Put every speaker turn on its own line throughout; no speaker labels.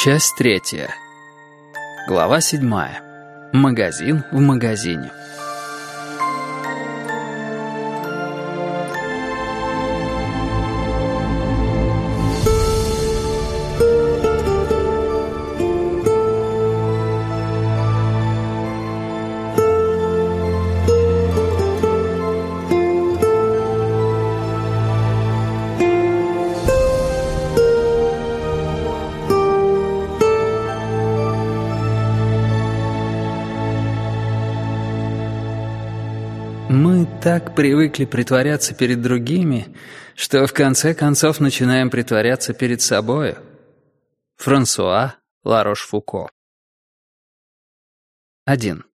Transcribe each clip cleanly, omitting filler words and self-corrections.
Часть 3. Глава 7. Магазин в магазине. Мы так привыкли притворяться перед другими, что в конце концов начинаем притворяться перед собою. Франсуа Ларош-Фуко. 1.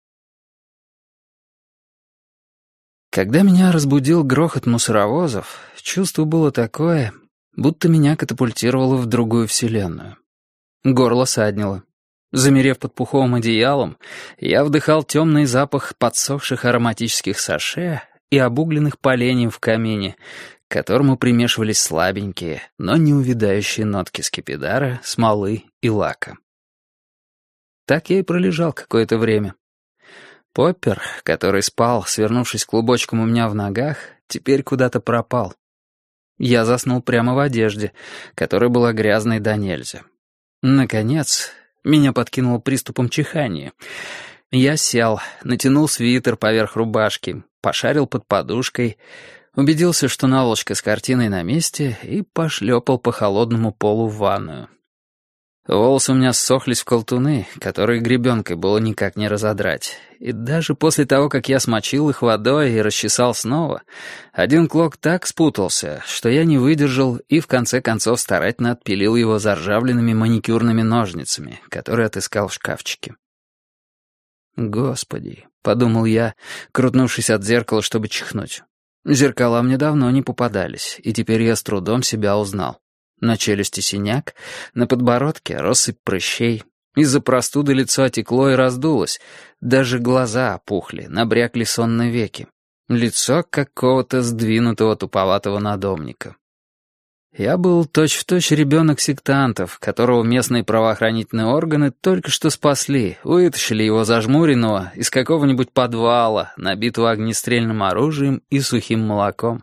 Когда меня разбудил грохот мусоровозов, чувство было такое, будто меня катапультировало в другую вселенную. Горло саднило. Замерев под пуховым одеялом, я вдыхал темный запах подсохших ароматических саше и обугленных поленьев в камине, к которому примешивались слабенькие, но неувядающие нотки скипидара, смолы и лака. Так я и пролежал какое-то время. Поппер, который спал, свернувшись клубочком у меня в ногах, теперь куда-то пропал. Я заснул прямо в одежде, которая была грязной до нельзя. Наконец, меня подкинуло приступом чихания. Я сел, натянул свитер поверх рубашки, пошарил под подушкой, убедился, что наволочка с картиной на месте, и пошлепал по холодному полу в ванную. Волосы у меня ссохлись в колтуны, которые гребенкой было никак не разодрать. И даже после того, как я смочил их водой и расчесал снова, один клок так спутался, что я не выдержал и в конце концов старательно отпилил его заржавленными маникюрными ножницами, которые отыскал в шкафчике. «Господи», — подумал я, крутнувшись от зеркала, чтобы чихнуть. Зеркала мне давно не попадались, и теперь я с трудом себя узнал. На челюсти синяк, на подбородке россыпь прыщей. Из-за простуды лицо отекло и раздулось. Даже глаза опухли, набрякли сонные веки. Лицо какого-то сдвинутого туповатого надомника. Я был точь-в-точь ребенок сектантов, которого местные правоохранительные органы только что спасли, вытащили его зажмуренного из какого-нибудь подвала, набитого огнестрельным оружием и сухим молоком.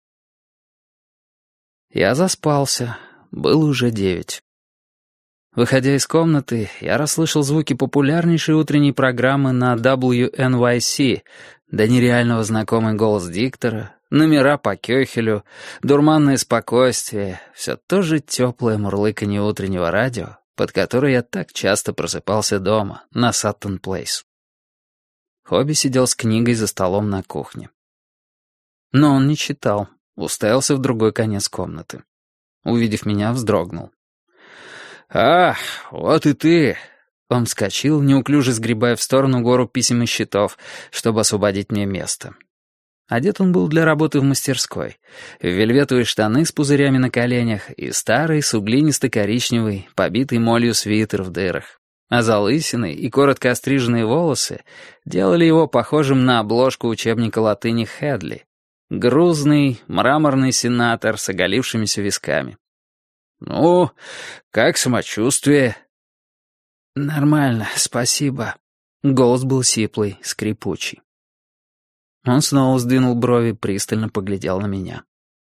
Я заспался. Было уже 9. Выходя из комнаты, я расслышал звуки популярнейшей утренней программы на WNYC, до нереального знакомый голос диктора, номера по Кёхелю, дурманное спокойствие, все то же теплое мурлыканье утреннего радио, под которое я так часто просыпался дома, на Саттон-Плейс. Хобби сидел с книгой за столом на кухне. Но он не читал. Уставился в другой конец комнаты. Увидев меня, вздрогнул. «Ах, вот и ты!» Он вскочил, неуклюже сгребая в сторону гору писем и счетов, чтобы освободить мне место. Одет он был для работы в мастерской. В вельветовые штаны с пузырями на коленях и старый, суглинисто-коричневый, побитый молью свитер в дырах. А залысины и коротко остриженные волосы делали его похожим на обложку учебника латыни Хедли. Грузный, мраморный сенатор с оголившимися висками. «Ну, как самочувствие?» «Нормально, спасибо». Голос был сиплый, скрипучий. Он снова сдвинул брови, пристально поглядел на меня.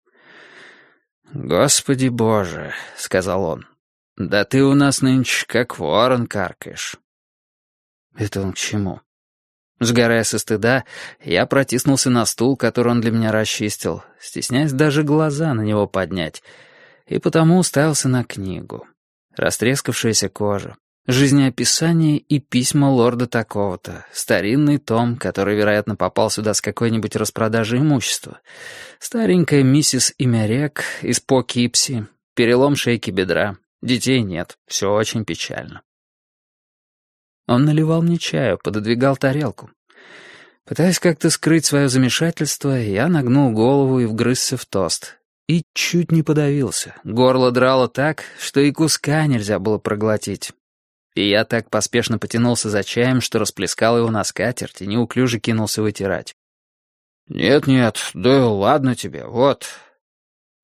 «Господи боже», — сказал он, — «да ты у нас нынче как ворон каркаешь». «Это он к чему?» Сгорая со стыда, я протиснулся на стул, который он для меня расчистил, стесняясь даже глаза на него поднять, и потому уставился на книгу. Растрескавшаяся кожа, жизнеописание и письма лорда такого-то, старинный том, который, вероятно, попал сюда с какой-нибудь распродажи имущества, старенькая миссис Имярек из Покипси, перелом шейки бедра, детей нет, все очень печально. Он наливал мне чаю, пододвигал тарелку. Пытаясь как-то скрыть свое замешательство, я нагнул голову и вгрызся в тост. И чуть не подавился. Горло драло так, что и куска нельзя было проглотить. И я так поспешно потянулся за чаем, что расплескал его на скатерть и неуклюже кинулся вытирать. «Нет-нет, да ладно тебе, вот».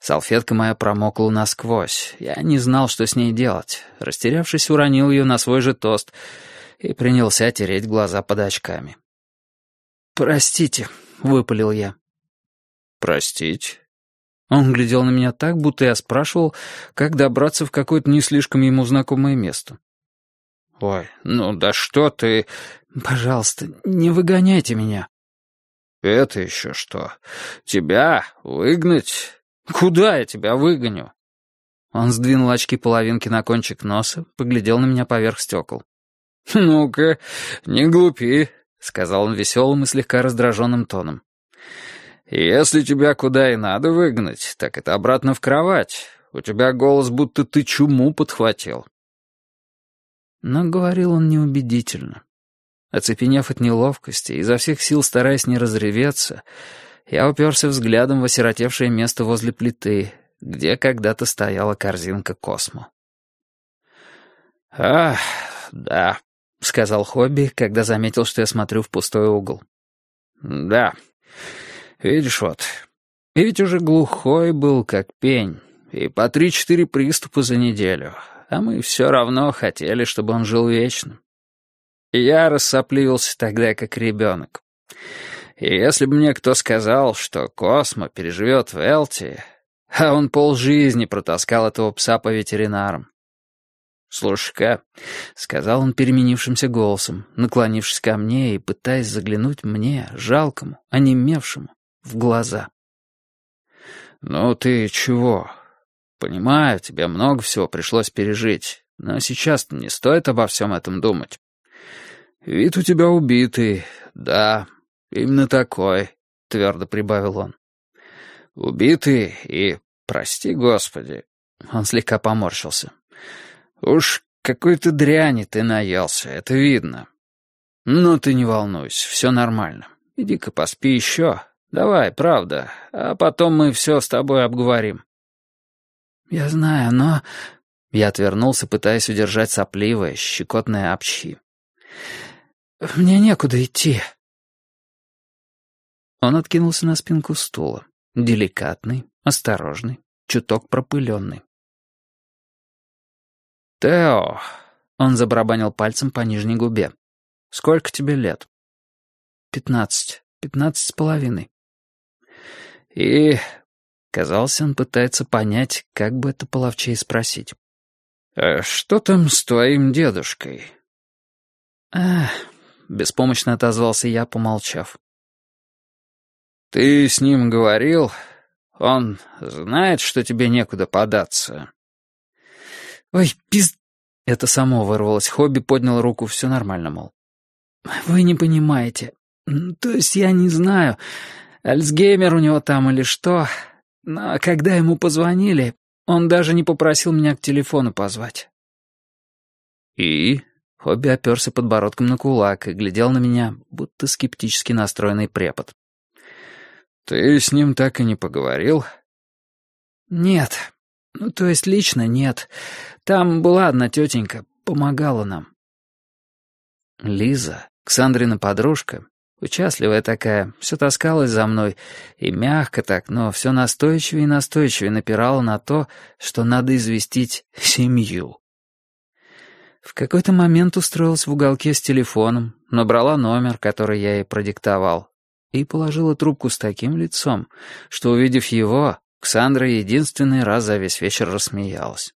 Салфетка моя промокла насквозь. Я не знал, что с ней делать. Растерявшись, уронил ее на свой же тост и принялся тереть глаза под очками. «Простите», — выпалил я.
«Простить?»
Он глядел на меня так, будто я спрашивал, как добраться в какое-то не слишком ему знакомое место.
«Ой, ну да что ты...»
«Пожалуйста, не выгоняйте меня».
«Это еще что? Тебя выгнать? Куда я тебя выгоню?»
Он сдвинул очки-половинки на кончик носа, поглядел на меня поверх стекол.
«Ну-ка, не глупи»,
— сказал он веселым и слегка раздраженным тоном.
«Если тебя куда и надо выгнать, так это обратно в кровать. У тебя голос, будто ты чуму подхватил».
Но говорил он неубедительно. Оцепенев от неловкости, изо всех сил стараясь не разреветься, я уперся взглядом в осиротевшее место возле плиты, где когда-то стояла корзинка Космо.
«Ах, да»,
— сказал Хобби, когда заметил, что я смотрю в пустой угол.
«Да, видишь вот,
и ведь уже глухой был, как пень, и по 3-4 приступа за неделю, а мы все равно хотели, чтобы он жил вечно. И я рассопливился тогда, как ребенок. И если бы мне кто сказал, что Космо переживет в Элти, а он полжизни протаскал этого пса по ветеринарам. «Слушай-ка», — сказал он переменившимся голосом, наклонившись ко мне и пытаясь заглянуть мне, жалкому, онемевшему, в глаза.
«Ну ты чего? Понимаю, тебе много всего пришлось пережить, но сейчас-то не стоит обо всем этом думать. Вид у тебя убитый, да, именно такой», — твердо прибавил он. «Убитый и, прости господи», — он слегка поморщился. «Уж какой-то дряни ты наелся, это видно. Но ты не волнуйся, все нормально. Иди-ка поспи еще. Давай, правда, а потом мы все с тобой обговорим».
«Я знаю, но...» Я отвернулся, пытаясь удержать сопливое, щекотное общи. «Мне некуда идти». Он откинулся на спинку стула. Деликатный, осторожный, чуток пропыленный.
«Тео»,
— он забарабанил пальцем по нижней губе. «Сколько тебе лет?» 15. 15,5.
«И...»
Казалось, он пытается понять, как бы это половчей спросить.
«Что там с твоим дедушкой?»
«Ах...» — беспомощно отозвался я, помолчав.
«Ты с ним говорил? Он знает, что тебе некуда податься?»
«Ой, Это само вырвалось. Хобби поднял руку, все нормально, мол. «Вы не понимаете. То есть я не знаю, Альцгеймер у него там или что, но когда ему позвонили, он даже не попросил меня к телефону позвать».
«И?»
Хобби оперся подбородком на кулак и глядел на меня, будто скептически настроенный препод.
«Ты с ним так и не поговорил?»
«Нет. То есть лично нет. Там была одна тетенька, помогала нам». Лиза, Ксандрина подружка, участливая такая, все таскалась за мной, и мягко так, но все настойчивее и настойчивее напирала на то, что надо известить семью. В какой-то момент устроилась в уголке с телефоном, набрала номер, который я ей продиктовал, и положила трубку с таким лицом, что, увидев его, Ксандра единственный раз за весь вечер рассмеялась.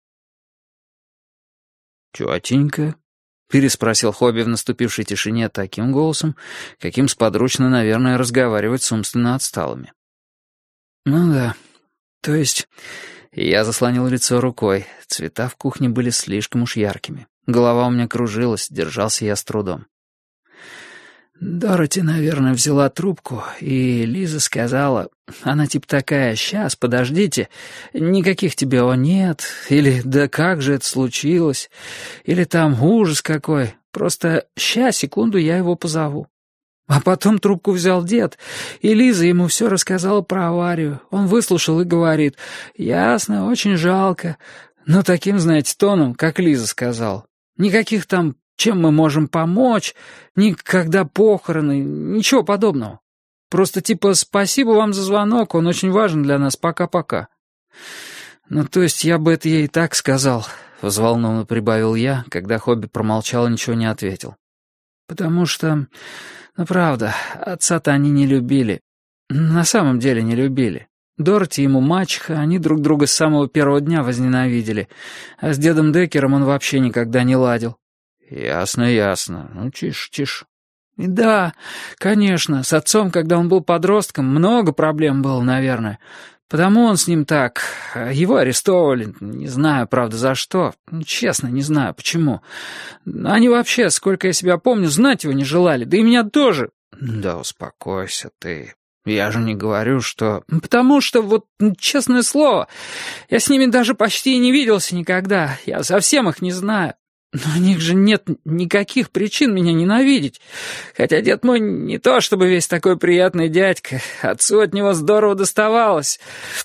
«Тетенька?»
— переспросил Хобби в наступившей тишине таким голосом, каким сподручно, наверное, разговаривать с умственно отсталыми. «Ну да, то есть...» Я заслонил лицо рукой, цвета в кухне были слишком уж яркими. Голова у меня кружилась, держался я с трудом. Дороти, наверное, взяла трубку, и Лиза сказала... Она типа такая: «Сейчас, подождите, никаких тебе «о нет», или «да как же это случилось», или там «ужас какой», просто «ща, секунду, я его позову». А потом трубку взял дед, и Лиза ему все рассказала про аварию. Он выслушал и говорит: «Ясно, очень жалко». Но таким, знаете, тоном, как Лиза сказала. Никаких там «чем мы можем помочь», никогда похороны, ничего подобного. Просто типа «спасибо вам за звонок, он очень важен для нас, пока-пока». «Ну, то есть я бы это ей и так сказал», — взволнованно прибавил я, когда Хобби промолчал и ничего не ответил. «Потому что, ну правда, отца-то они не любили. На самом деле не любили. Дороти ему мачеха, они друг друга с самого первого дня возненавидели, а с дедом Деккером он вообще никогда не ладил». «Ясно, ясно. Ну, тише, тише». «Да, конечно, с отцом, когда он был подростком, много проблем было, наверное. Потому он с ним так. Его арестовывали, не знаю, правда, за что. Честно, не знаю, почему. Они вообще, сколько я себя помню, знать его не желали, да и меня тоже». «Да успокойся ты. Я же не говорю, что...» «Потому что, вот, честное слово, я с ними даже почти и не виделся никогда. Я совсем их не знаю. Но у них же нет никаких причин меня ненавидеть. Хотя дед мой не то чтобы весь такой приятный дядька. Отцу от него здорово доставалось».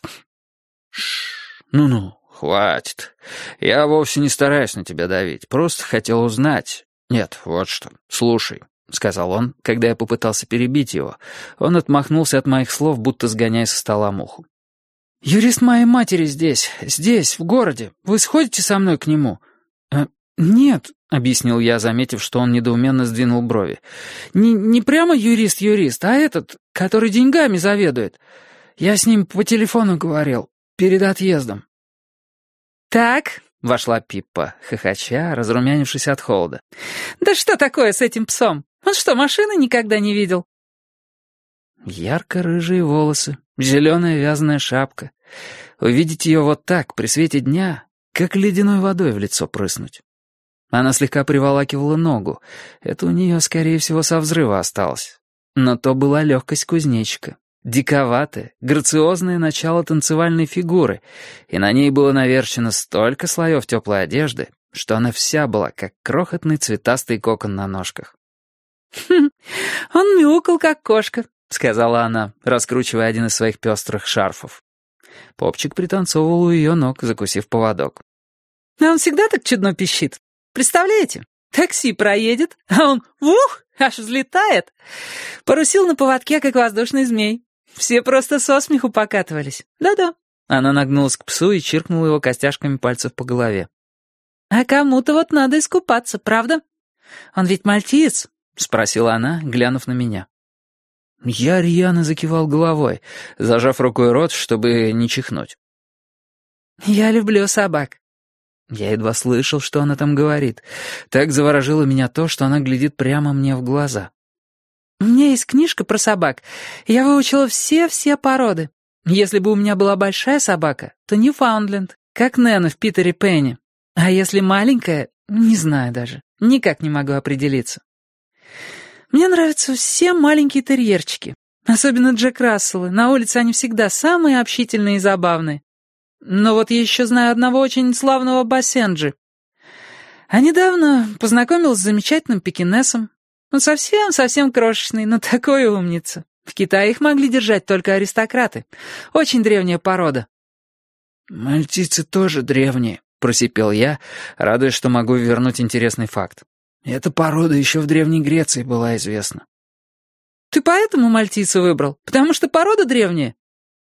Ну-ну, хватит. Я вовсе не стараюсь на тебя давить. Просто хотел узнать. Нет, вот что. Слушай, — сказал он, когда я попытался перебить его. Он отмахнулся от моих слов, будто сгоняя со стола муху.
«Юрист моей матери здесь, в городе. Вы сходите со мной к нему?» «Нет», — объяснил я, заметив, что он недоуменно сдвинул брови. «Не прямо юрист, а этот, который деньгами заведует. Я с ним по телефону говорил, перед отъездом».
«Так», —
вошла Пиппа, хохоча, разрумянившись от холода.
«Да что такое с этим псом? Он что, машины никогда не видел?»
Ярко-рыжие волосы, зеленая вязаная шапка. Увидеть ее вот так, при свете дня, как ледяной водой в лицо прыснуть. Она слегка приволакивала ногу. Это у нее, скорее всего, со взрыва осталось. Но то была легкость кузнечика. Диковатое, грациозное начало танцевальной фигуры, и на ней было наверчено столько слоев теплой одежды, что она вся была, как крохотный цветастый кокон на ножках.
Он мяукал, как кошка»,
— сказала она, раскручивая один из своих пестрых шарфов. Попчик пританцовывал у ее ног, закусив поводок.
«А он всегда так чудно пищит. Представляете, такси проедет, а он, аж взлетает. Порусил на поводке, как воздушный змей. Все просто со смеху покатывались. Да-да».
Она нагнулась к псу и чиркнула его костяшками пальцев по голове.
«А кому-то вот надо искупаться, правда? Он ведь мальтиец?»
— спросила она, глянув на меня. Я рьяно закивал головой, зажав рукой рот, чтобы не чихнуть.
«Я люблю собак».
Я едва слышал, что она там говорит. Так заворожило меня то, что она глядит прямо мне в глаза.
«У меня есть книжка про собак. Я выучила все породы. Если бы у меня была большая собака, то Ньюфаундленд, как Нэна в Питере Пенни. А если маленькая, не знаю даже, никак не могу определиться. Мне нравятся все маленькие терьерчики, особенно Джек Расселы. На улице они всегда самые общительные и забавные. Но вот я еще знаю одного очень славного бассенджи. А недавно познакомилась с замечательным пекинесом. Он совсем крошечный, но такой умница. В Китае их могли держать только аристократы. Очень древняя порода».
«Мальтийцы тоже древние», — просипел я, радуясь, что могу вернуть интересный факт. «Эта порода еще в Древней Греции была известна».
«Ты поэтому мальтийца выбрал? Потому что порода древняя?»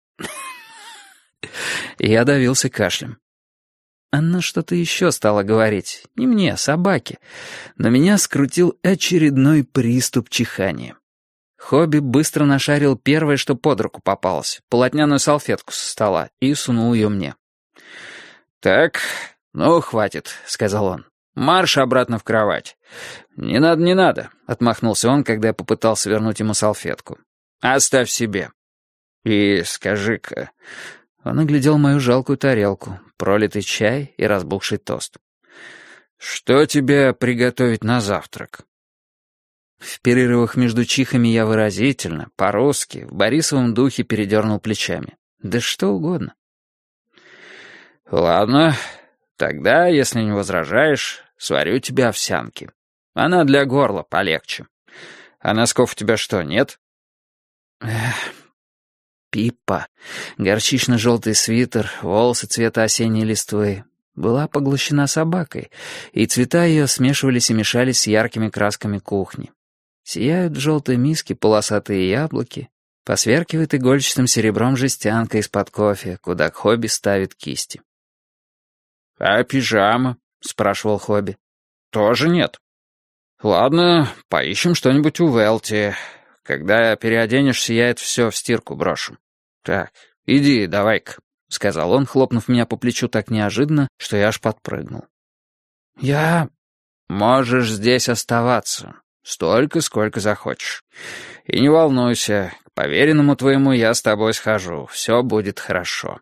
Я давился кашлем. Она что-то еще стала говорить. Не мне, собаке. Но меня скрутил очередной приступ чихания. Хобби быстро нашарил первое, что под руку попалось, полотняную салфетку со стола, и сунул ее мне. «Так, ну, хватит», — сказал он. «Марш обратно в кровать». «Не надо, не надо», — отмахнулся он, когда я попытался вернуть ему салфетку. «Оставь себе. И скажи-ка...» Он оглядел мою жалкую тарелку, пролитый чай и разбухший тост. «Что тебе приготовить на завтрак?» В перерывах между чихами я выразительно, по-русски, в Борисовом духе передернул плечами. Да что угодно. «Ладно, тогда, если не возражаешь, сварю тебе овсянки. Она для горла полегче. А носков у тебя что, нет?» Пиппа, горчично-желтый свитер, волосы цвета осенней листвы, была поглощена собакой, и цвета ее смешивались и мешались с яркими красками кухни. Сияют в желтой миске полосатые яблоки, Посверкивает игольчатым серебром жестянка из-под кофе, куда Хобби ставит кисти.
«А пижама?» — спрашивал Хобби. «Тоже нет. Ладно, поищем что-нибудь у Велти. Когда переоденешься, я это все в стирку брошу. Так, иди, давай-ка», — сказал он, хлопнув меня по плечу так неожиданно, что я аж подпрыгнул. «Я... Можешь здесь оставаться. Столько, сколько захочешь. И не волнуйся, к поверенному твоему я с тобой схожу. Все будет хорошо».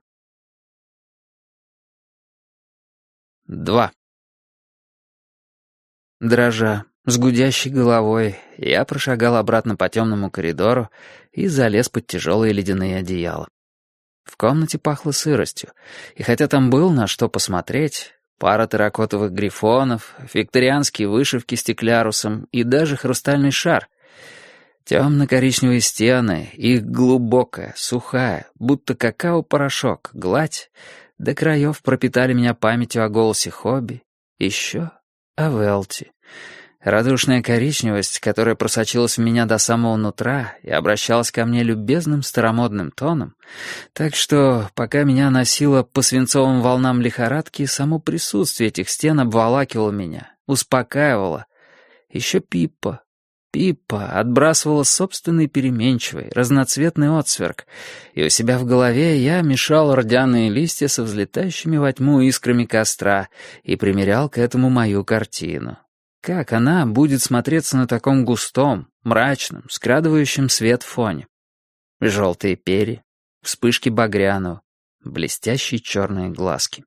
2. Дрожа, с гудящей головой, я прошагал обратно по темному коридору и залез под тяжелые ледяные одеяла. В комнате пахло сыростью, и хотя там был на что посмотреть, пара терракотовых грифонов, викторианские вышивки стеклярусом и даже хрустальный шар, темно-коричневые стены, их глубокая, сухая, будто какао-порошок, гладь, до краев пропитали меня памятью о голосе Хобби, еще о Велти. Радушная коричневость, которая просочилась в меня до самого нутра и обращалась ко мне любезным старомодным тоном, так что, пока меня носило по свинцовым волнам лихорадки, само присутствие этих стен обволакивало меня, успокаивало. Еще Пиппа отбрасывала собственный переменчивый, разноцветный отсверк, и у себя в голове я мешал рдяные листья со взлетающими во тьму искрами костра и примерял к этому мою картину. Как она будет смотреться на таком густом, мрачном, скрадывающем свет фоне? Желтые перья, вспышки багряного, блестящие черные глазки.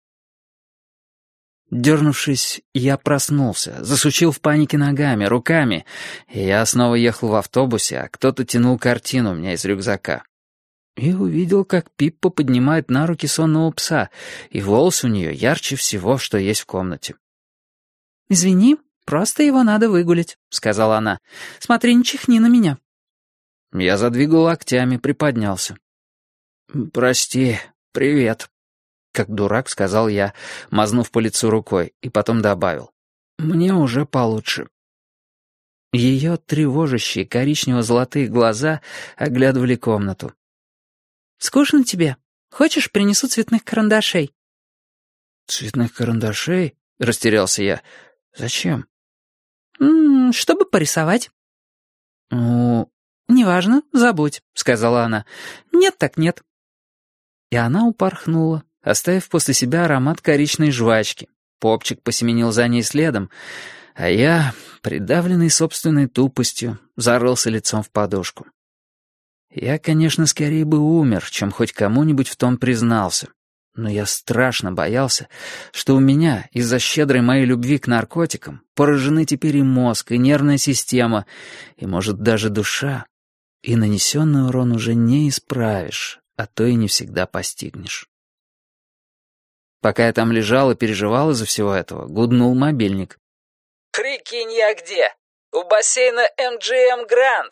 Дернувшись, я проснулся, засучил в панике ногами, руками, и я снова ехал в автобусе, а кто-то тянул картину у меня из рюкзака. И увидел, как Пиппа поднимает на руки сонного пса, и волос у нее ярче всего, что есть в комнате.
«Извини, просто его надо выгулять», — сказала она. «Смотри, не чихни на меня».
Я задвигал локтями, приподнялся. «Прости, привет», — как дурак сказал я, мазнув по лицу рукой, и потом добавил. «Мне уже получше». Ее тревожащие коричнево-золотые глаза оглядывали комнату.
«Скучно тебе? Хочешь, принесу цветных карандашей?»
«Цветных карандашей?» — растерялся я. «Зачем?»
«Чтобы порисовать».
«Ну...»
«Неважно, забудь», — сказала она. «Нет так нет». И она упорхнула, оставив после себя аромат коричной жвачки. Попчик посеменил за ней следом, а я, придавленный собственной тупостью, зарылся лицом в подушку. Я, конечно, скорее бы умер, чем хоть кому-нибудь в том признался. Но я страшно боялся, что у меня из-за щедрой моей любви к наркотикам поражены теперь и мозг, и нервная система, и, может, даже душа. И нанесенный урон уже не исправишь, а то и не всегда постигнешь. Пока я там лежал и переживал из-за всего этого, гуднул мобильник.
«Прикинь, я где? У бассейна MGM Grand».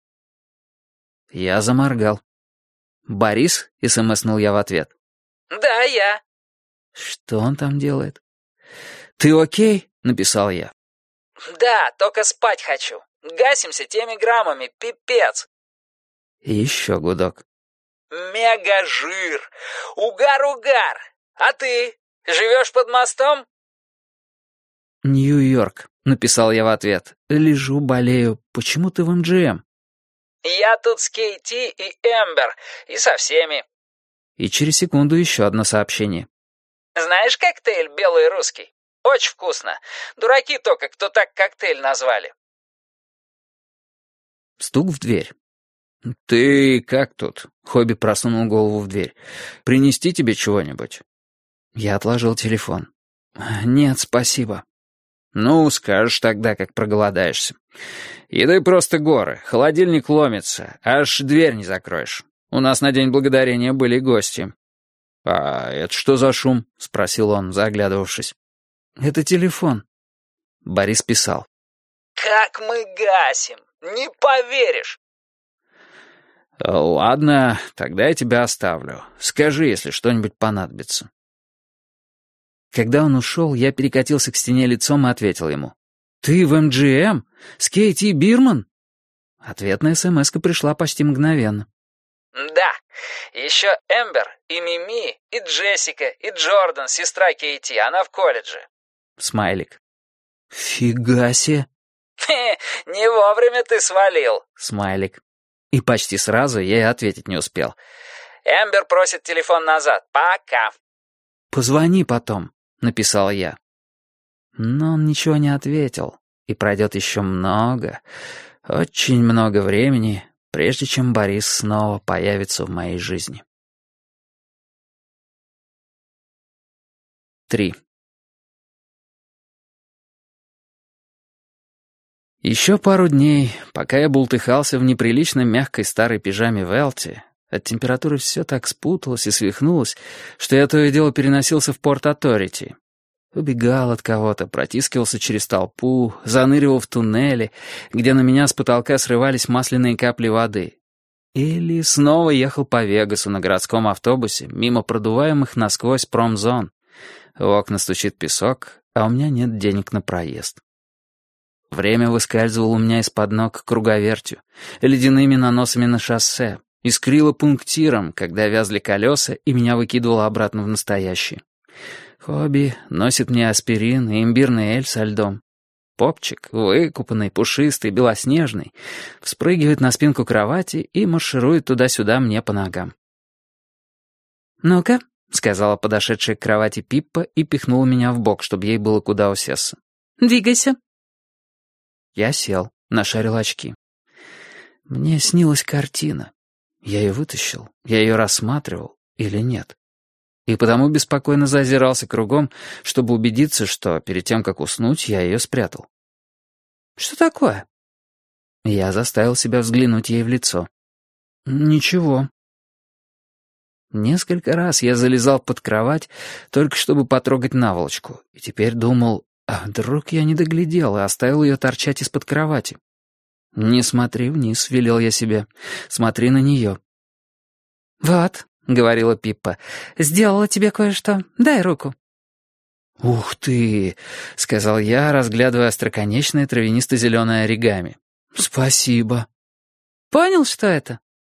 Я заморгал. «Борис?» — смснул я в ответ.
«Да, я».
«Что он там делает?» «Ты окей?» — написал я.
«Да, только спать хочу. Гасимся теми граммами, пипец».
И еще гудок.
«Мега-жир! Угар-угар! А ты? Живешь под мостом?»
«Нью-Йорк», — написал я в ответ. «Лежу, болею. Почему ты в МГМ?»
«Я тут с Кейти и Эмбер, и со всеми».
И через секунду еще одно сообщение.
«Знаешь коктейль «Белый русский»? Очень вкусно. Дураки только, кто так коктейль назвали».
Стук в дверь. «Ты как тут?» — Хобби просунул голову в дверь. «Принести тебе чего-нибудь?» Я отложил телефон. «Нет, спасибо». «Ну, скажешь тогда, как проголодаешься. Еды просто горы, холодильник ломится, аж дверь не закроешь. У нас на День Благодарения были гости». «А это что за шум?» — спросил он, заглядывавшись. «Это телефон». Борис писал.
«Как мы гасим! Не поверишь!»
«Ладно, тогда я тебя оставлю. Скажи, если что-нибудь понадобится». Когда он ушел, я перекатился к стене лицом и ответил ему. «Ты в МГМ? С Кейти Бирман?» Ответная смс-ка пришла почти мгновенно.
Да, еще Эмбер, и Мими, и Джессика, и Джордан, сестра Кейти, она в колледже.
Смайлик. Фига себе.
Не вовремя ты свалил.
Смайлик. И почти сразу я и ответить не успел.
Эмбер просит телефон назад. Пока.
«Позвони потом», — написал я. Но он ничего не ответил, и пройдет еще много, очень много времени, прежде чем Борис снова появится в моей жизни. 3. Еще пару дней, пока я бултыхался в неприлично мягкой старой пижаме Велти, от температуры все так спуталось и свихнулось, что я то и дело переносился в Порт-Оторити. Убегал от кого-то, протискивался через толпу, заныривал в туннели, где на меня с потолка срывались масляные капли воды. Или снова ехал по Вегасу на городском автобусе, мимо продуваемых насквозь промзон. В окна стучит песок, а у меня нет денег на проезд. Время выскальзывало у меня из-под ног круговертью, ледяными наносами на шоссе, искрило пунктиром, когда вязли колеса, и меня выкидывало обратно в настоящее. Хобби носит мне аспирин и имбирный эль со льдом. Попчик, выкупанный, пушистый, белоснежный, вспрыгивает на спинку кровати и марширует туда-сюда мне по ногам. «Ну-ка», — сказала подошедшая к кровати Пиппа и пихнула меня в бок, чтобы ей было куда усесться. «Двигайся». Я сел, нашарил очки. Мне снилась картина. Я ее вытащил, я ее рассматривал или нет. И потому беспокойно зазирался кругом, чтобы убедиться, что перед тем, как уснуть, я ее спрятал. «Что такое?» Я заставил себя взглянуть ей в лицо. «Ничего». Несколько раз я залезал под кровать, только чтобы потрогать наволочку, и теперь думал, а вдруг я не доглядел и оставил ее торчать из-под кровати. «Не смотри вниз», — велел я себе, — «смотри на нее». «Вот», — говорила Пиппа, — «сделала тебе кое-что. Дай руку». «Ух ты», — сказал я, разглядывая остроконечное травянисто-зеленое оригами. «Спасибо». «Понял, что это?»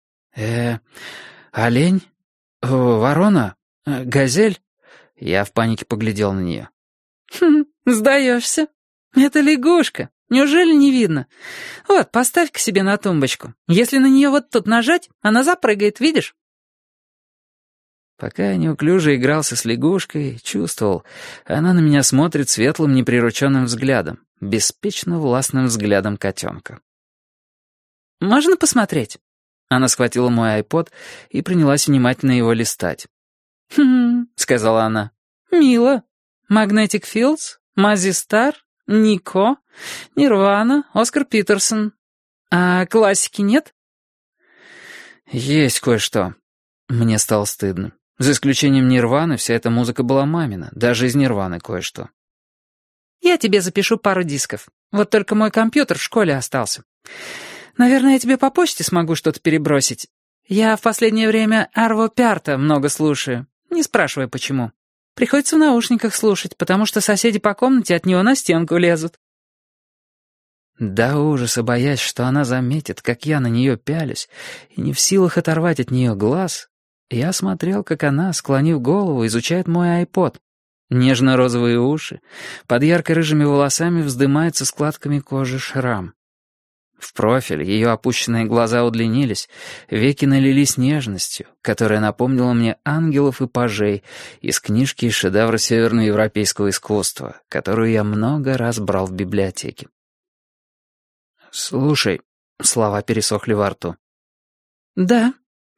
Олень? Ворона? Газель?» Я в панике поглядел на нее. «Сдаешься? Это лягушка. Неужели не видно? Вот, поставь-ка себе на тумбочку. Если на нее вот тут нажать, она запрыгает, видишь?» Пока я неуклюже игрался с лягушкой, чувствовал, она на меня смотрит светлым неприрученным взглядом, беспечно властным взглядом котенка. «Можно посмотреть?» Она схватила мой айпод и принялась внимательно его листать. «Хм», — сказала она, — «мило. Magnetic Fields, Мази Стар, Нико, Нирвана, Оскар Питерсон. А классики нет?» «Есть кое-что». Мне стало стыдно. За исключением Нирваны, вся эта музыка была мамина, даже из Нирваны кое-что. «Я тебе запишу пару дисков. Вот только мой компьютер в школе остался. Наверное, я тебе по почте смогу что-то перебросить. Я в последнее время Арво Пярта много слушаю. Не спрашивай, почему. Приходится в наушниках слушать, потому что соседи по комнате от него на стенку лезут». До ужаса боясь, что она заметит, как я на нее пялюсь, и не в силах оторвать от нее глаз, я смотрел, как она, склонив голову, изучает мой айпод. Нежно-розовые уши, под ярко-рыжими волосами вздымается складками кожи шрам. В профиль ее опущенные глаза удлинились, веки налились нежностью, которая напомнила мне ангелов и пажей из книжки «Шедевры северноевропейского искусства», которую я много раз брал в библиотеке. «Слушай», — слова пересохли во рту. «Да».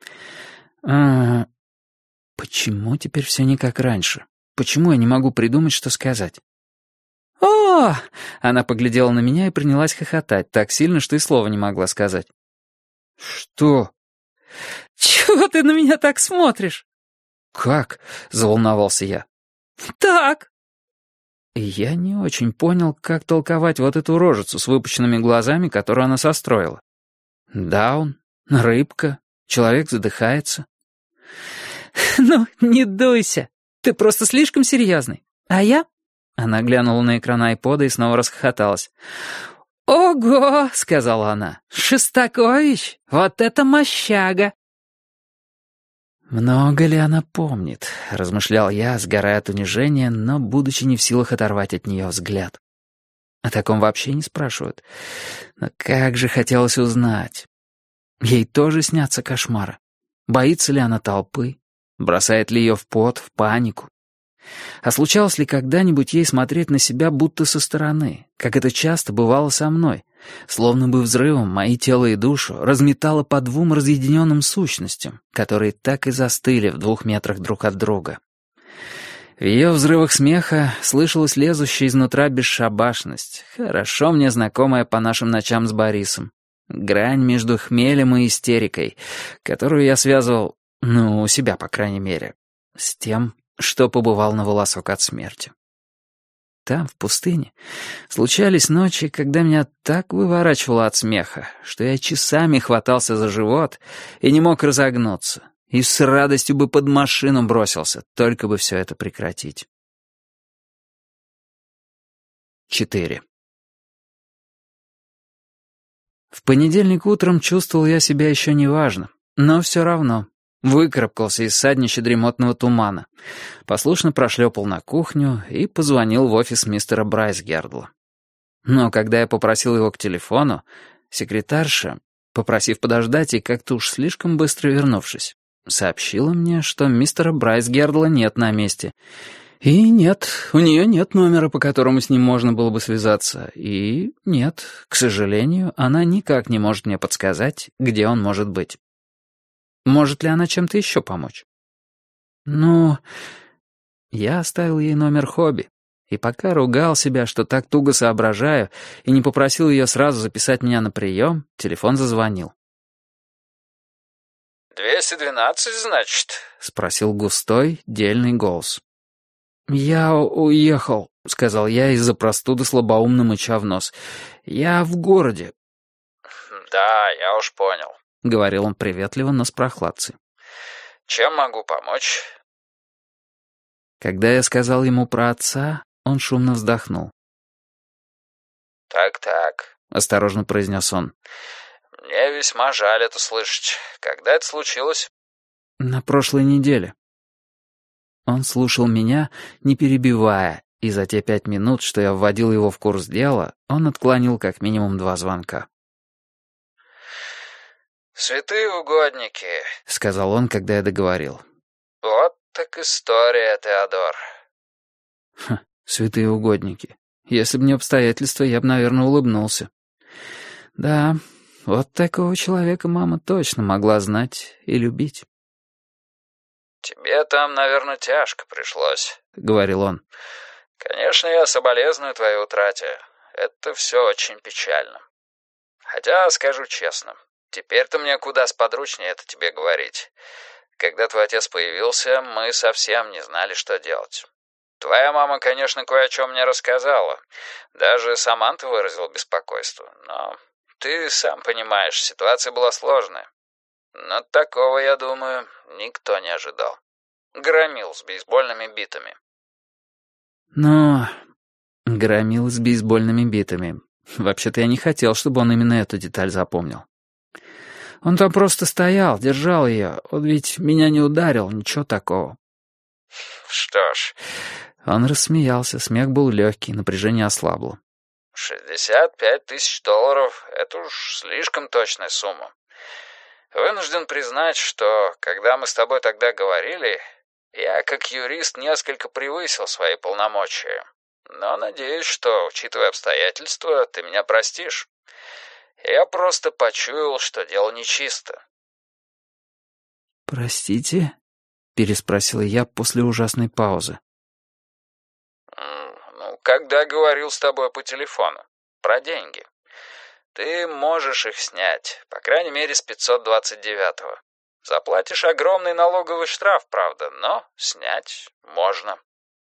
Почему теперь все не как раньше? Почему я не могу придумать, что сказать?» «О!» — она поглядела на меня и принялась хохотать так сильно, что и слова не могла сказать. «Что?» «Чего ты на меня так смотришь?» «Как?» — заволновался я. «Так». И я не очень понял, как толковать вот эту рожицу с выпученными глазами, которую она состроила. Даун, рыбка, человек задыхается. «Ну, не дуйся. Ты просто слишком серьезный. А я...» Она глянула на экран айпода и снова расхохоталась.
«Ого!» — сказала она. «Шостакович, вот это мощага!»
«Много ли она помнит?» — размышлял я, сгорая от унижения, но будучи не в силах оторвать от нее взгляд. О таком вообще не спрашивают. Но как же хотелось узнать. Ей тоже снятся кошмары. Боится ли она толпы? Бросает ли ее в пот, в панику? А случалось ли когда-нибудь ей смотреть на себя будто со стороны, как это часто бывало со мной, словно бы взрывом мои тело и душу разметало по двум разъединенным сущностям, которые так и застыли в 2 метрах друг от друга? В ее взрывах смеха слышалась лезущая изнутра бесшабашность, хорошо мне знакомая по нашим ночам с Борисом. Грань между хмелем и истерикой, которую я связывал, у себя, по крайней мере, с тем, что побывал на волосок от смерти. Там, в пустыне, случались ночи, когда меня так выворачивало от смеха, что я часами хватался за живот и не мог разогнуться, и с радостью бы под машину бросился, только бы все это прекратить. 4. В понедельник утром чувствовал я себя еще неважно, но все равно. Выкарабкался из саднища дремотного тумана, послушно прошлепал на кухню и позвонил в офис мистера Брайсгердла. Но когда я попросил его к телефону, секретарша, попросив подождать и как-то уж слишком быстро вернувшись, сообщила мне, что мистера Брайсгердла нет на месте. И нет, у нее нет номера, по которому с ним можно было бы связаться. И нет, к сожалению, она никак не может мне подсказать, где он может быть. Может ли она чем-то еще помочь? Я оставил ей номер Хобби, и пока ругал себя, что так туго соображаю, и не попросил ее сразу записать меня на прием, телефон зазвонил.
212, значит? —
спросил густой, дельный голос. «Я уехал», — сказал я из-за простуды, слабоумно мыча в нос. «Я в городе».
«Да, я уж понял»,
— говорил он приветливо, но с прохладцей.
«Чем могу помочь?»
Когда я сказал ему про отца, он шумно вздохнул.
«Так», —
осторожно произнес он.
«Мне весьма жаль это слышать. Когда это случилось?»
«На прошлой неделе». Он слушал меня, не перебивая, и за те 5 минут, что я вводил его в курс дела, он отклонил как минимум 2 звонка.
«Святые угодники»,
— сказал он, когда я договорил.
«Вот так история, Теодор».
Святые угодники. Если бы не обстоятельства, я бы, наверное, улыбнулся. Да, вот такого человека мама точно могла знать и любить.
«Тебе там, наверное, тяжко пришлось»,
— говорил он.
«Конечно, я соболезную твоей утрате. Это все очень печально. Хотя, скажу честно, теперь-то мне куда сподручнее это тебе говорить. Когда твой отец появился, мы совсем не знали, что делать. Твоя мама, конечно, кое о чем мне рассказала. Даже Саманта выразила беспокойство. Но ты сам понимаешь, ситуация была сложная. Но такого, я думаю, никто не ожидал. Громил с бейсбольными битами».
Громил с бейсбольными битами. Вообще-то я не хотел, чтобы он именно эту деталь запомнил. Он там просто стоял, держал ее. Он ведь меня не ударил, ничего такого.
«Что ж...»
Он рассмеялся, смех был легкий, напряжение ослабло.
$65 тысяч — это уж слишком точная сумма. Вынужден признать, что, когда мы с тобой тогда говорили, я, как юрист, несколько превысил свои полномочия. Но надеюсь, что, учитывая обстоятельства, ты меня простишь. Я просто почуял, что дело нечисто».
«Простите?» — переспросил я после ужасной паузы.
Когда говорил с тобой по телефону. Про деньги. Ты можешь их снять, по крайней мере, с 529-го. Заплатишь огромный налоговый штраф, правда, но снять можно».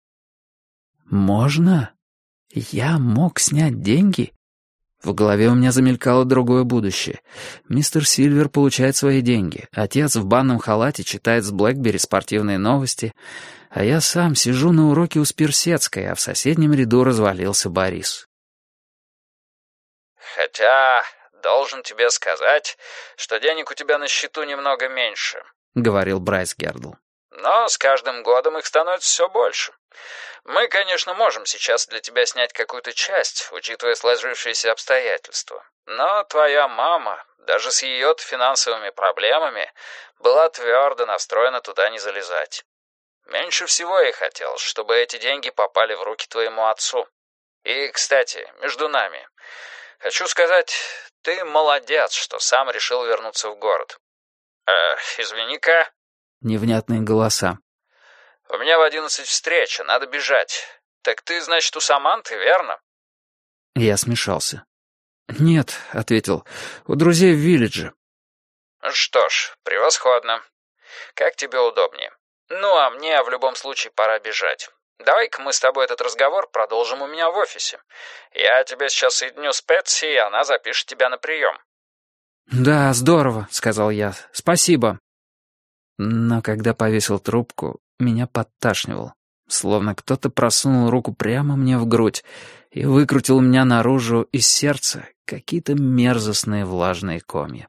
«Можно? Я мог снять деньги?» В голове у меня замелькало другое будущее. Мистер Сильвер получает свои деньги. Отец в банном халате читает с Блэкбери спортивные новости. А я сам сижу на уроке у Спирсецкой, а в соседнем ряду развалился Борис.
Хотя, должен тебе сказать, что денег у тебя на счету немного меньше», — говорил Брайс Гердл. «Но с каждым годом их становится все больше. Мы, конечно, можем сейчас для тебя снять какую-то часть, учитывая сложившиеся обстоятельства. Но твоя мама, даже с ее-то финансовыми проблемами, была твердо настроена туда не залезать. Меньше всего ей хотелось, чтобы эти деньги попали в руки твоему отцу. И, кстати, между нами, хочу сказать, ты молодец, что сам решил вернуться в город. Извини-ка».
Невнятные голоса.
«У меня в 11 встреча, надо бежать. Так ты, значит, у Саманты, верно?»
Я смешался. «Нет», — ответил, — «у друзей в Виллидже».
«Что ж, превосходно. Как тебе удобнее. Ну, а мне в любом случае пора бежать. Давай-ка мы с тобой этот разговор продолжим у меня в офисе. Я тебя сейчас соединю с Пэтси, и она запишет тебя на прием».
«Да, здорово», — сказал я, — «спасибо». Но когда повесил трубку, меня подташнивало, словно кто-то просунул руку прямо мне в грудь и выкрутил у меня наружу из сердца какие-то мерзостные влажные комья.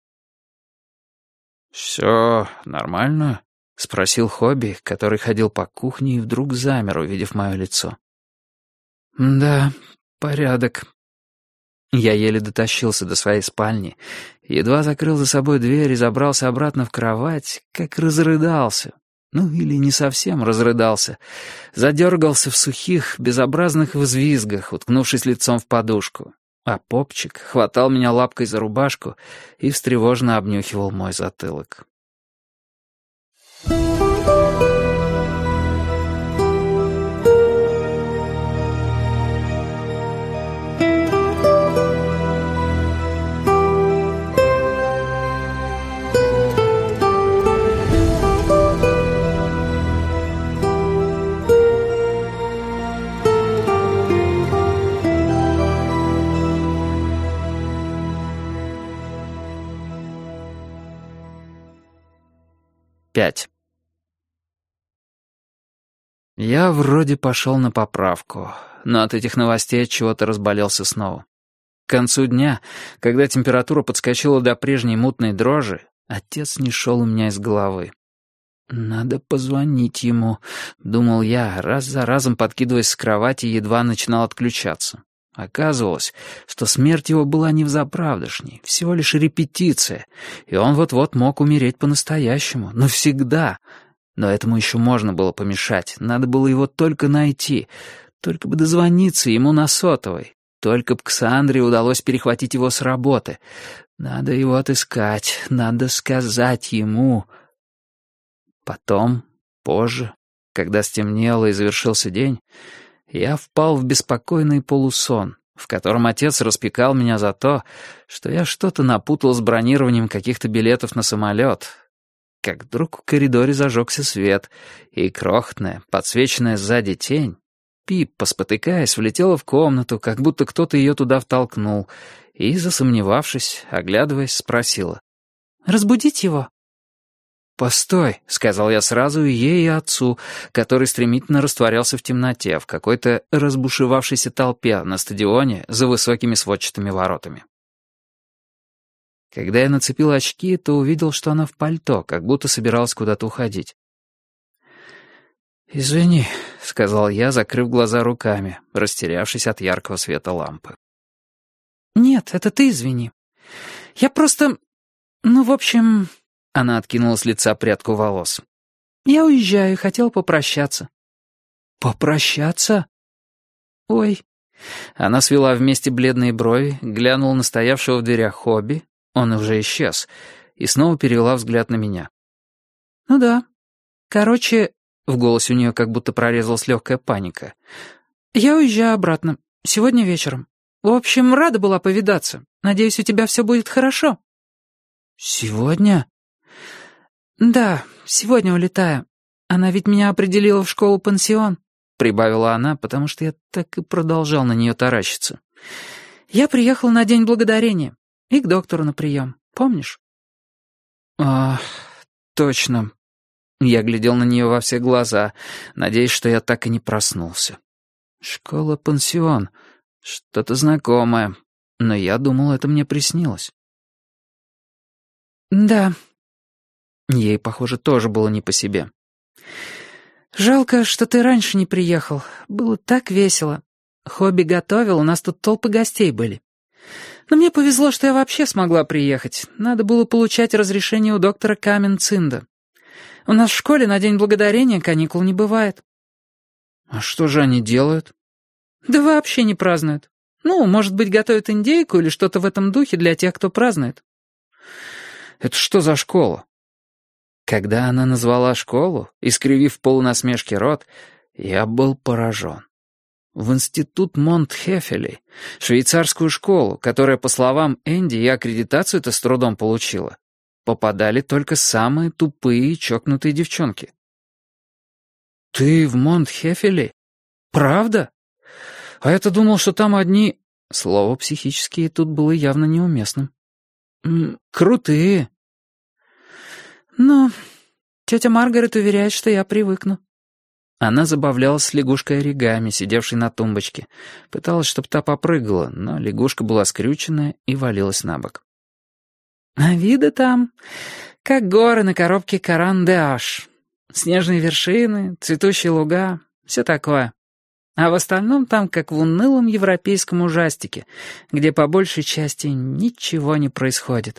«Все нормально?» — спросил Хобби, который ходил по кухне и вдруг замер, увидев мое лицо.
«Да, порядок». Я еле дотащился до своей спальни, едва закрыл за собой дверь и забрался обратно в кровать, как разрыдался. Ну, или не совсем разрыдался. Задергался в сухих, безобразных взвизгах, уткнувшись лицом в подушку. А попчик хватал меня лапкой за рубашку и встревоженно обнюхивал мой затылок. Пять. Я вроде пошел на поправку, но от этих новостей от чего-то разболелся снова. К концу дня, когда температура подскочила до прежней мутной дрожи, отец не шел у меня из головы. «Надо позвонить ему», — думал я, раз за разом подкидываясь с кровати, едва начинал отключаться. Оказывалось, что смерть его была не взаправдошней, всего лишь репетиция, и он вот-вот мог умереть по-настоящему, навсегда. Но этому еще можно было помешать, надо было его только найти, только бы дозвониться ему на сотовой, только бы Ксандре удалось перехватить его с работы. Надо его отыскать, надо сказать ему. Потом, позже, когда стемнело и завершился день, я впал в беспокойный полусон, в котором отец распекал меня за то, что я что-то напутал с бронированием каких-то билетов на самолет. Как вдруг в коридоре зажегся свет, и крохотная, подсвеченная сзади тень, Пиппа, спотыкаясь, влетела в комнату, как будто кто-то ее туда втолкнул, и, засомневавшись, оглядываясь, спросила: «Разбудить его?» «Постой», — сказал я сразу и ей, и отцу, который стремительно растворялся в темноте, в какой-то разбушевавшейся толпе на стадионе за высокими сводчатыми воротами. Когда я нацепил очки, то увидел, что она в пальто, как будто собиралась куда-то уходить. «Извини», — сказал я, закрыв глаза руками, растерявшись от яркого света лампы. «Нет, это ты извини. Я просто... в общем...» Она откинула с лица прядку волос. «Я уезжаю и хотела попрощаться». «Попрощаться?» «Ой». Она свела вместе бледные брови, глянула на стоявшего в дверях Хобби, он уже исчез, и снова перевела взгляд на меня. «Ну да. Короче...» В голосе у нее как будто прорезалась легкая паника. «Я уезжаю обратно. Сегодня вечером. В общем, рада была повидаться. Надеюсь, у тебя все будет хорошо». «Сегодня?» «Да, сегодня улетаю. Она ведь меня определила в школу-пансион», — прибавила она, потому что я так и продолжал на нее таращиться. «Я приехала на День Благодарения и к доктору на прием, помнишь?» Точно». Я глядел на нее во все глаза, надеясь, что я так и не проснулся. «Школа-пансион. Что-то знакомое. Но я думал, это мне приснилось.
«Да».
Ей, похоже, тоже было не по себе.
«Жалко, что ты раньше не приехал. Было так весело. Хобби готовил, у нас тут толпы гостей были. Но мне повезло, что я вообще смогла приехать. Надо было получать разрешение у доктора Камен-Цинда. У нас в школе на День Благодарения каникул не бывает».
А что же они делают?
«Да вообще не празднуют. Ну, может быть, готовят индейку или что-то в этом духе для тех, кто празднует».
Это что за школа? Когда она назвала школу, искривив в полунасмешке рот, я был поражен. В институт Монт-Хефели, швейцарскую школу, которая, по словам Энди, и аккредитацию-то с трудом получила, попадали только самые тупые и чокнутые девчонки. «Ты в Монт-Хефели? Правда? А я-то думал, что там одни...» Слово «психические» тут было явно неуместным. «Крутые».
«Ну, тетя Маргарет уверяет, что я привыкну».
Она забавлялась с лягушкой-оригами, сидевшей на тумбочке. Пыталась, чтобы та попрыгала, но лягушка была скрюченная и валилась на бок.
«А виды там, как горы на коробке Каран-де-Аш. Снежные вершины, цветущие луга, все такое. А в остальном там, как в унылом европейском ужастике, где по большей части ничего не происходит».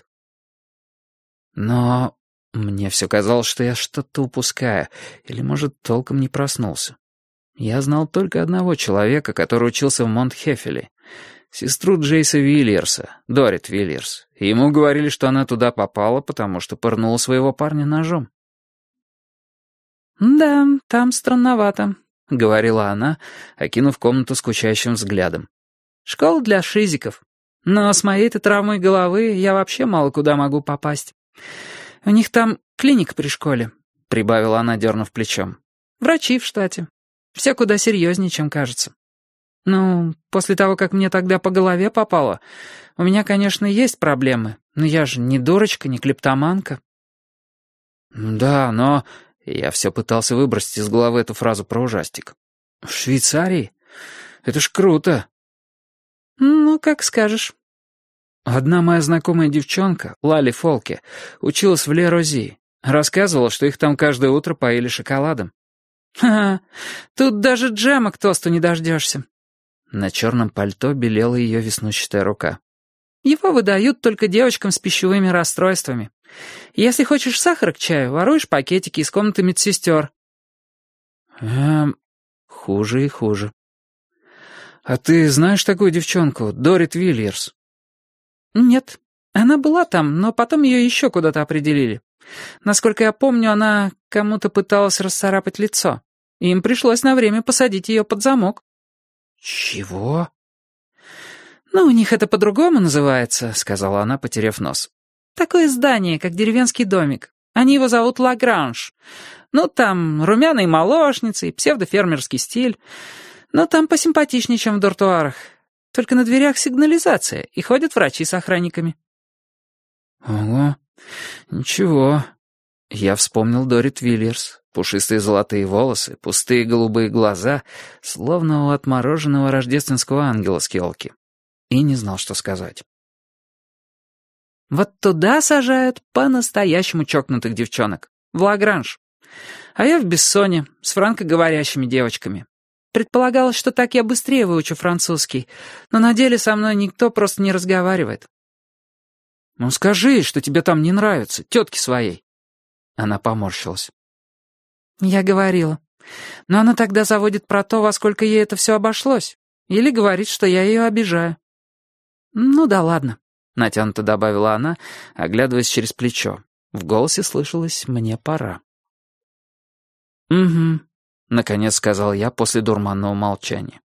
Но мне все казалось, что я что-то упускаю, или, может, толком не проснулся. Я знал только одного человека, который учился в Монт-Хефели. Сестру Джейса Вильерса, Дорит Вильерс. И ему говорили, что она туда попала, потому что пырнула своего парня ножом.
«Да, там странновато», —
говорила она, окинув комнату скучающим взглядом.
«Школа для шизиков. Но с моей-то травмой головы я вообще мало куда могу попасть. У них там клиника при школе», — прибавила она, дернув плечом. «Врачи в штате. Все куда серьезнее, чем кажется. Ну, после того, как мне тогда по голове попало, у меня, конечно, есть проблемы, но я же не дурочка, не клептоманка».
«Да, но...» Я все пытался выбросить из головы эту фразу про ужастик. «В Швейцарии? Это ж круто!»
«Ну, как скажешь».
Одна моя знакомая девчонка, Лали Фолке, училась в Ле-Рози. Рассказывала, что их там каждое утро поили шоколадом.
«Ха-ха, тут даже джема к тосту не дождешься».
На черном пальто белела ее веснущатая рука.
«Его выдают только девочкам с пищевыми расстройствами. Если хочешь сахар к чаю, воруешь пакетики из комнаты медсестер».
Хуже и хуже. «А ты знаешь такую девчонку, Дорит Вильерс?»
«Нет. Она была там, но потом ее еще куда-то определили. Насколько я помню, она кому-то пыталась расцарапать лицо. Им пришлось на время посадить ее под замок».
«Чего?»
«Ну, у них это по-другому называется», — сказала она, потеряв нос. «Такое здание, как деревенский домик. Они его зовут Лагранж. Ну, там румяные молочницы и псевдофермерский стиль. Но там посимпатичнее, чем в дуртуарах. Только на дверях сигнализация, и ходят врачи с охранниками».
«Ого, ничего». Я вспомнил Дорит Вильерс. Пушистые золотые волосы, пустые голубые глаза, словно у отмороженного рождественского ангела с елки. И не знал, что сказать.
«Вот туда сажают по-настоящему чокнутых девчонок. В Лагранж. А я в Бессоне, с франкоговорящими девочками. Предполагалось, что так я быстрее выучу французский, но на деле со мной никто просто не разговаривает».
«Ну скажи, что тебе там не нравится, тетке своей». Она поморщилась.
«Я говорила. Но она тогда заводит про то, во сколько ей это все обошлось. Или говорит, что я ее обижаю». «Ну да ладно», — натянуто добавила она, оглядываясь через плечо. В голосе слышалось «мне пора».
«Угу», — наконец сказал я после дурманного молчания.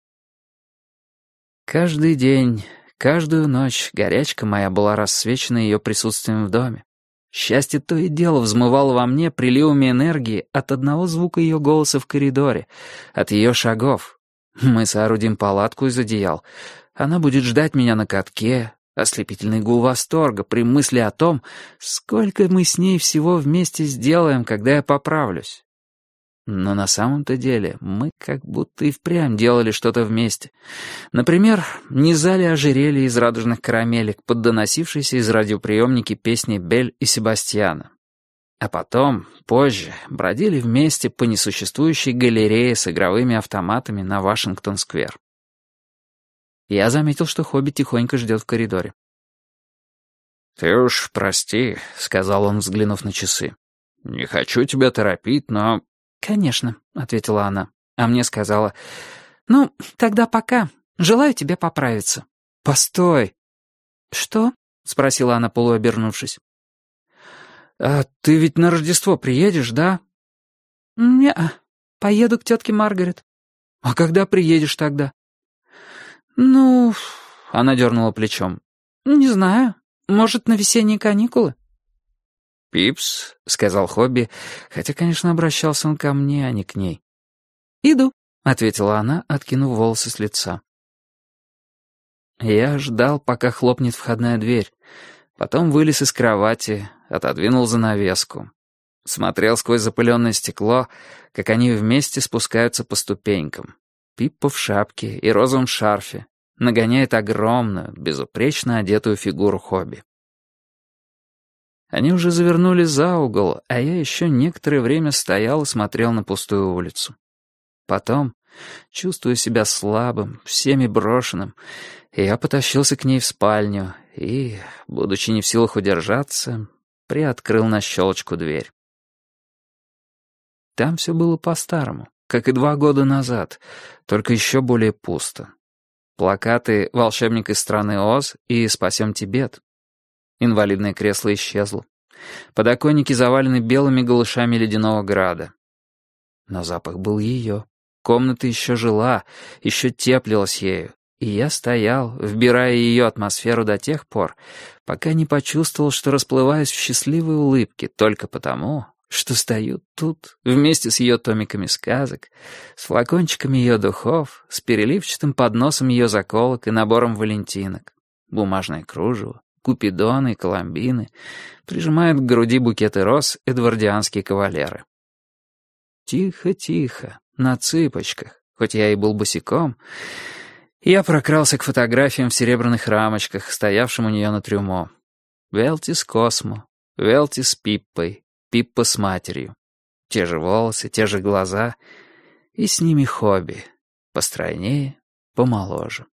Каждый день, каждую ночь горячка моя была рассвечена ее присутствием в доме. Счастье то и дело взмывало во мне приливами энергии от одного звука ее голоса в коридоре, от ее шагов. Мы соорудим палатку из одеял. Она будет ждать меня на катке. Ослепительный гул восторга при мысли о том, сколько мы с ней всего вместе сделаем, когда я поправлюсь. Но на самом-то деле мы как будто и впрямь делали что-то вместе. Например, низали ожерелья из радужных карамелек под доносившиеся из радиоприемники песни Бель и Себастьяна. А потом, позже, бродили вместе по несуществующей галерее с игровыми автоматами на Вашингтон-сквер. Я заметил, что Хобби тихонько ждет в коридоре.
«Ты уж прости», — сказал он, взглянув на часы. «Не хочу тебя торопить, но...»
«Конечно», — ответила она. А мне сказала: «Ну, тогда пока. Желаю тебе поправиться».
«Постой!»
«Что?» — спросила она, полуобернувшись.
«А ты ведь на Рождество приедешь, да?»
«Не-а. Поеду к тетке Маргарет».
«А когда приедешь тогда?»
«Ну...»
— она дернула плечом.
«Не знаю. Может, на весенние каникулы?»
«Пипс», — сказал Хобби, хотя, конечно, обращался он ко мне, а не к ней.
«Иду»,
— ответила она, откинув волосы с лица. Я ждал, пока хлопнет входная дверь. Потом вылез из кровати, отодвинул занавеску. Смотрел сквозь запыленное стекло, как они вместе спускаются по ступенькам. Пиппа в шапке и розовом шарфе нагоняет огромную, безупречно одетую фигуру Хобби. Они уже завернули за угол, а я еще некоторое время стоял и смотрел на пустую улицу. Потом, чувствуя себя слабым, всеми брошенным, я потащился к ней в спальню и, будучи не в силах удержаться, приоткрыл на щелочку дверь. Там все было по-старому, как и 2 года назад, только еще более пусто. Плакаты «Волшебник из страны Оз» и «Спасем Тибет». Инвалидное кресло исчезло. Подоконники завалены белыми голышами ледяного града. Но запах был ее. Комната еще жила, еще теплилась ею. И я стоял, вбирая ее атмосферу до тех пор, пока не почувствовал, что расплываюсь в счастливой улыбке только потому, что стою тут, вместе с ее томиками сказок, с флакончиками ее духов, с переливчатым подносом ее заколок и набором валентинок, бумажное кружево, купидоны и коломбины, прижимают к груди букеты роз эдвардианские кавалеры. Тихо-тихо, на цыпочках, хоть я и был босиком, я прокрался к фотографиям в серебряных рамочках, стоявшим у нее на трюмо. Велти с Космо, Велти с Пиппой, Пиппа с матерью. Те же волосы, те же глаза, и с ними Хобби, постройнее, помоложе.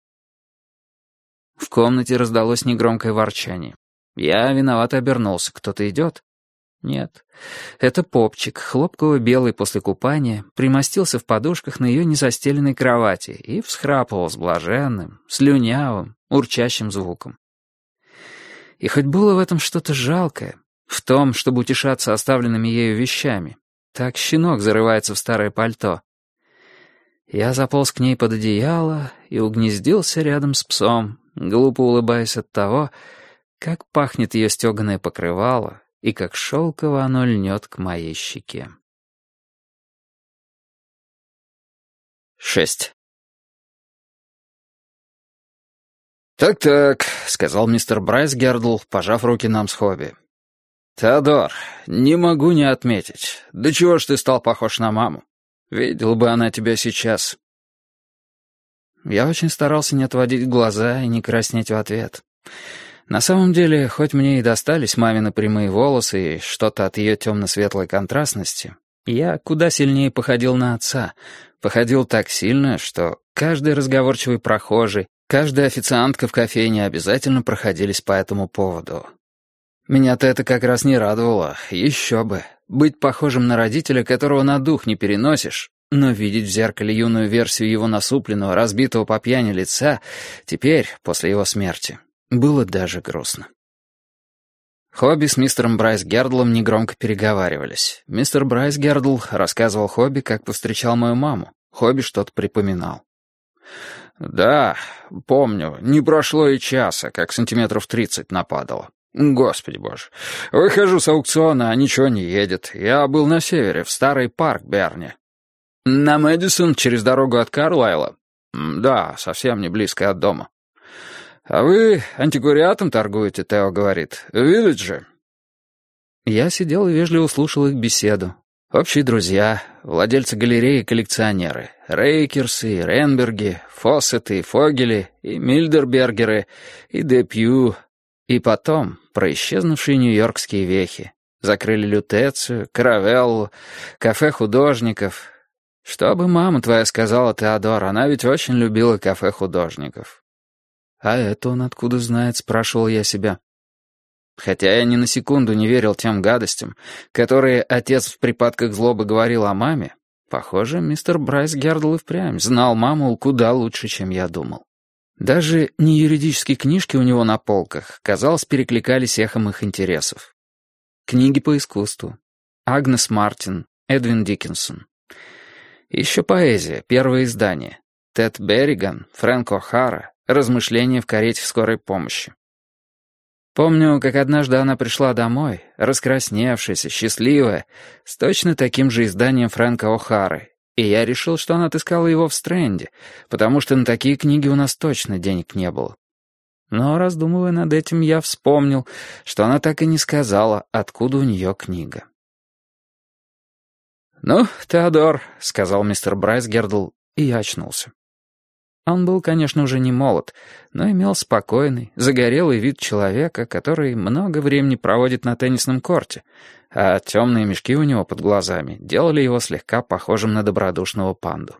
В комнате раздалось негромкое ворчание. Я виновато обернулся. Кто-то идет? Нет. Это Попчик, хлопково-белый после купания, примостился в подушках на ее незастеленной кровати и всхрапывал с блаженным, слюнявым, урчащим звуком. И хоть было в этом что-то жалкое, в том, чтобы утешаться оставленными ею вещами, так щенок зарывается в старое пальто. Я заполз к ней под одеяло и угнездился рядом с псом, глупо улыбаясь от того, как пахнет ее стеганое покрывало и как шелково оно льнет к моей щеке. 6. «Так-так», — сказал мистер Брайс Гердл, пожав руки нам с Хобби. «Теодор, не могу не отметить. Да чего ж ты стал похож на маму? Видела бы она тебя сейчас». Я очень старался не отводить глаза и не краснеть в ответ. На самом деле, хоть мне и достались мамины прямые волосы и что-то от ее темно-светлой контрастности, я куда сильнее походил на отца. Походил так сильно, что каждый разговорчивый прохожий, каждая официантка в кофейне обязательно проходились по этому поводу. Меня-то это как раз не радовало. Еще бы. Быть похожим на родителя, которого на дух не переносишь, но видеть в зеркале юную версию его насупленного, разбитого по пьяни лица, теперь, после его смерти, было даже грустно. Хобби с мистером Брайс Гердлом негромко переговаривались. Мистер Брайс Гердл рассказывал Хобби, как повстречал мою маму. Хобби что-то припоминал. «Да, помню, не прошло и часа, как сантиметров 30 нападало. Господи боже. Выхожу с аукциона, а ничего не едет. Я был на севере, в старый парк Берни. На Мэдисон, через дорогу от Карлайла. Да, совсем не близко от дома. А вы антиквариатом торгуете, Тео говорит. В Виллидже?» Я сидел и вежливо слушал их беседу. Общие друзья, владельцы галереи и коллекционеры, Рейкерсы, и Ренберги, Фоссеты, и Фогели, и Мильдербергеры, и Депью, и потом про исчезнувшие нью-йоркские вехи. Закрыли Лютецию, Каравеллу, кафе художников. Что бы мама твоя сказала, Теодор, она ведь очень любила кафе художников. А это он откуда знает, спрашивал я себя. Хотя я ни на секунду не верил тем гадостям, которые отец в припадках злобы говорил о маме, похоже, мистер Брайс Гердл и впрямь знал маму куда лучше, чем я думал. Даже неюридические книжки у него на полках, казалось, перекликались эхом их интересов. Книги по искусству. Агнес Мартин, Эдвин Диккенсон. Еще поэзия, первое издание. Тед Берриган, Фрэнк О'Хара, «Размышления в карете скорой помощи». Помню, как однажды она пришла домой, раскрасневшаяся, счастливая, с точно таким же изданием Фрэнка О'Хары, и я решил, что она отыскала его в Стрэнде, потому что на такие книги у нас точно денег не было. Но, раздумывая над этим, я вспомнил, что она так и не сказала, откуда у нее книга. «Ну, Теодор», — сказал мистер Брайс Гердл, и я очнулся. Он был, конечно, уже не молод, но имел спокойный, загорелый вид человека, который много времени проводит на теннисном корте, а темные мешки у него под глазами делали его слегка похожим на добродушного панду.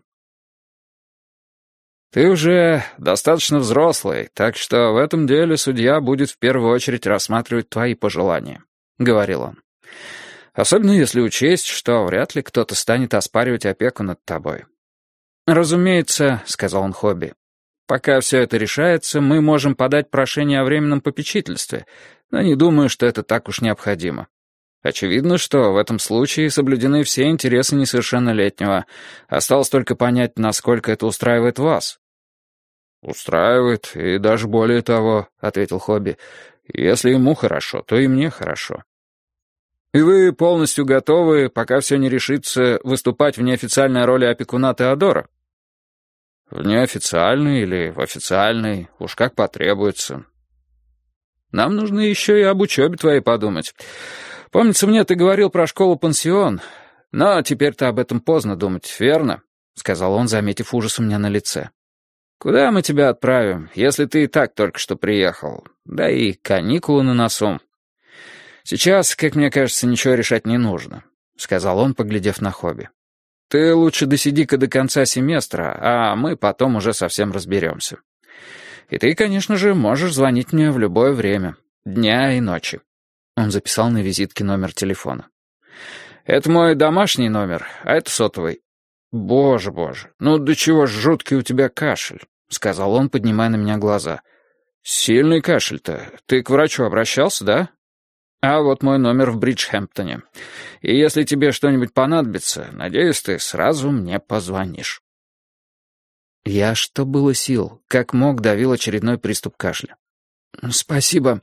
«Ты уже достаточно взрослый, так что в этом деле судья будет в первую очередь рассматривать твои пожелания», — говорил он. «Особенно если учесть, что вряд ли кто-то станет оспаривать опеку над тобой». «Разумеется», — сказал он Хобби, — «пока все это решается, мы можем подать прошение о временном попечительстве, но не думаю, что это так уж необходимо. Очевидно, что в этом случае соблюдены все интересы несовершеннолетнего. Осталось только понять, насколько это устраивает вас». «Устраивает, и даже более того», — ответил Хобби. «Если ему хорошо, то и мне хорошо». «И вы полностью готовы, пока все не решится, выступать в неофициальной роли опекуна Теодора?» «В неофициальной или в официальной, уж как потребуется». «Нам нужно еще и об учебе твоей подумать. Помнится мне, ты говорил про школу-пансион, но теперь-то об этом поздно думать, верно?» — сказал он, заметив ужас у меня на лице. «Куда мы тебя отправим, если ты и так только что приехал? Да и каникулы на носу. Сейчас, как мне кажется, ничего решать не нужно», — сказал он, поглядев на Хобби. «Ты лучше досиди-ка до конца семестра, а мы потом уже совсем разберемся. И ты, конечно же, можешь звонить мне в любое время, дня и ночи». Он записал на визитке номер телефона. «Это мой домашний номер, а это сотовый». «Боже, ну до чего ж жуткий у тебя кашель», — сказал он, поднимая на меня глаза. «Сильный кашель-то. Ты к врачу обращался, да? А вот мой номер в Бриджхэмптоне. И если тебе что-нибудь понадобится, надеюсь, ты сразу мне позвонишь». Я, что было сил, как мог, давил очередной приступ кашля. «Спасибо».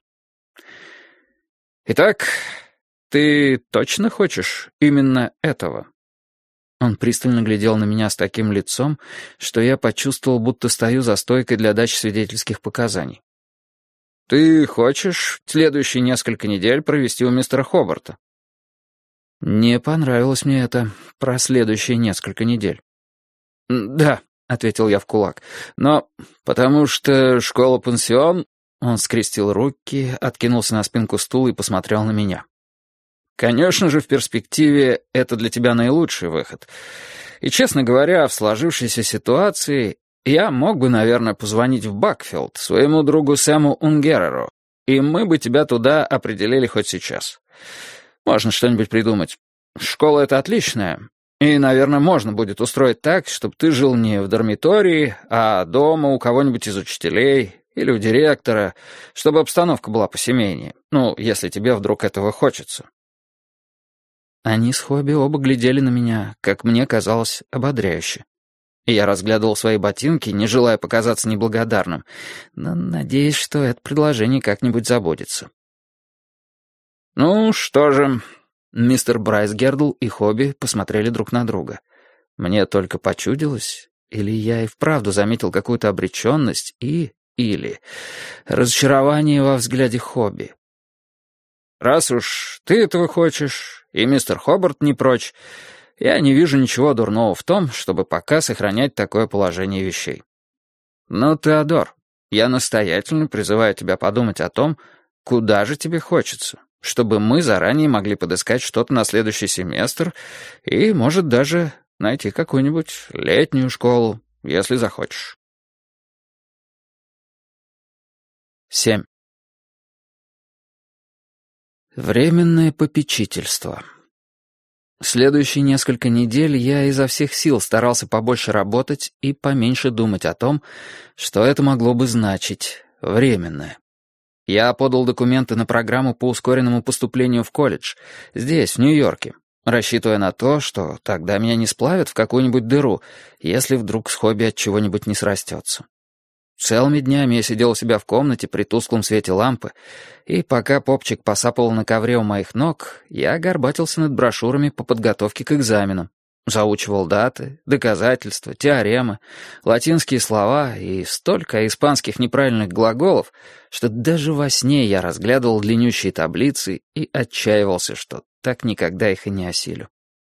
«Итак, ты точно хочешь именно этого?» Он пристально глядел на меня с таким лицом, что я почувствовал, будто стою за стойкой для дачи свидетельских показаний. «Ты хочешь следующие несколько недель провести у мистера Хобарта?» Не понравилось мне это про следующие несколько недель. «Да», — ответил я в кулак, — «но потому что школа-пансион...» Он скрестил руки, откинулся на спинку стула и посмотрел на меня. «Конечно же, в перспективе это для тебя наилучший выход. И, честно говоря, в сложившейся ситуации я мог бы, наверное, позвонить в Бакфилд своему другу Сэму Унгереру, и мы бы тебя туда определили хоть сейчас. Можно что-нибудь придумать. Школа эта отличная, и, наверное, можно будет устроить так, чтобы ты жил не в дармитории, а дома у кого-нибудь из учителей или у директора, чтобы обстановка была посемейнее, ну, если тебе вдруг этого хочется». Они с Хобби оба глядели на меня, как мне казалось, ободряюще. И я разглядывал свои ботинки, не желая показаться неблагодарным, но надеясь, что это предложение как-нибудь забудется. «Ну, что же...» Мистер Брайс Гердл и Хобби посмотрели друг на друга. Мне только почудилось, или я и вправду заметил какую-то обреченность или разочарование во взгляде Хобби. «Раз уж ты этого хочешь,
и мистер Хобарт не прочь. Я не вижу ничего дурного в том, чтобы пока сохранять такое положение вещей. Но, Теодор, я настоятельно призываю тебя подумать о том, куда же тебе хочется, чтобы мы заранее могли подыскать что-то на следующий семестр и, может, даже найти какую-нибудь летнюю школу, если захочешь. 7. Временное попечительство. Следующие несколько недель я изо всех сил старался побольше работать и поменьше думать о том, что это могло бы значить «временное». Я подал документы на программу по ускоренному поступлению в колледж, здесь, в Нью-Йорке, рассчитывая на то, что тогда меня не сплавят в какую-нибудь дыру, если вдруг с хобби от чего-нибудь не срастется. Целыми днями я сидел у себя в комнате при тусклом свете лампы, и пока попчик посапывал на ковре у моих ног, я горбатился над брошюрами по подготовке к экзаменам, заучивал даты, доказательства, теоремы, латинские слова и столько испанских неправильных глаголов, что даже во сне я разглядывал длиннющие таблицы и отчаивался, что так никогда их и не осилю.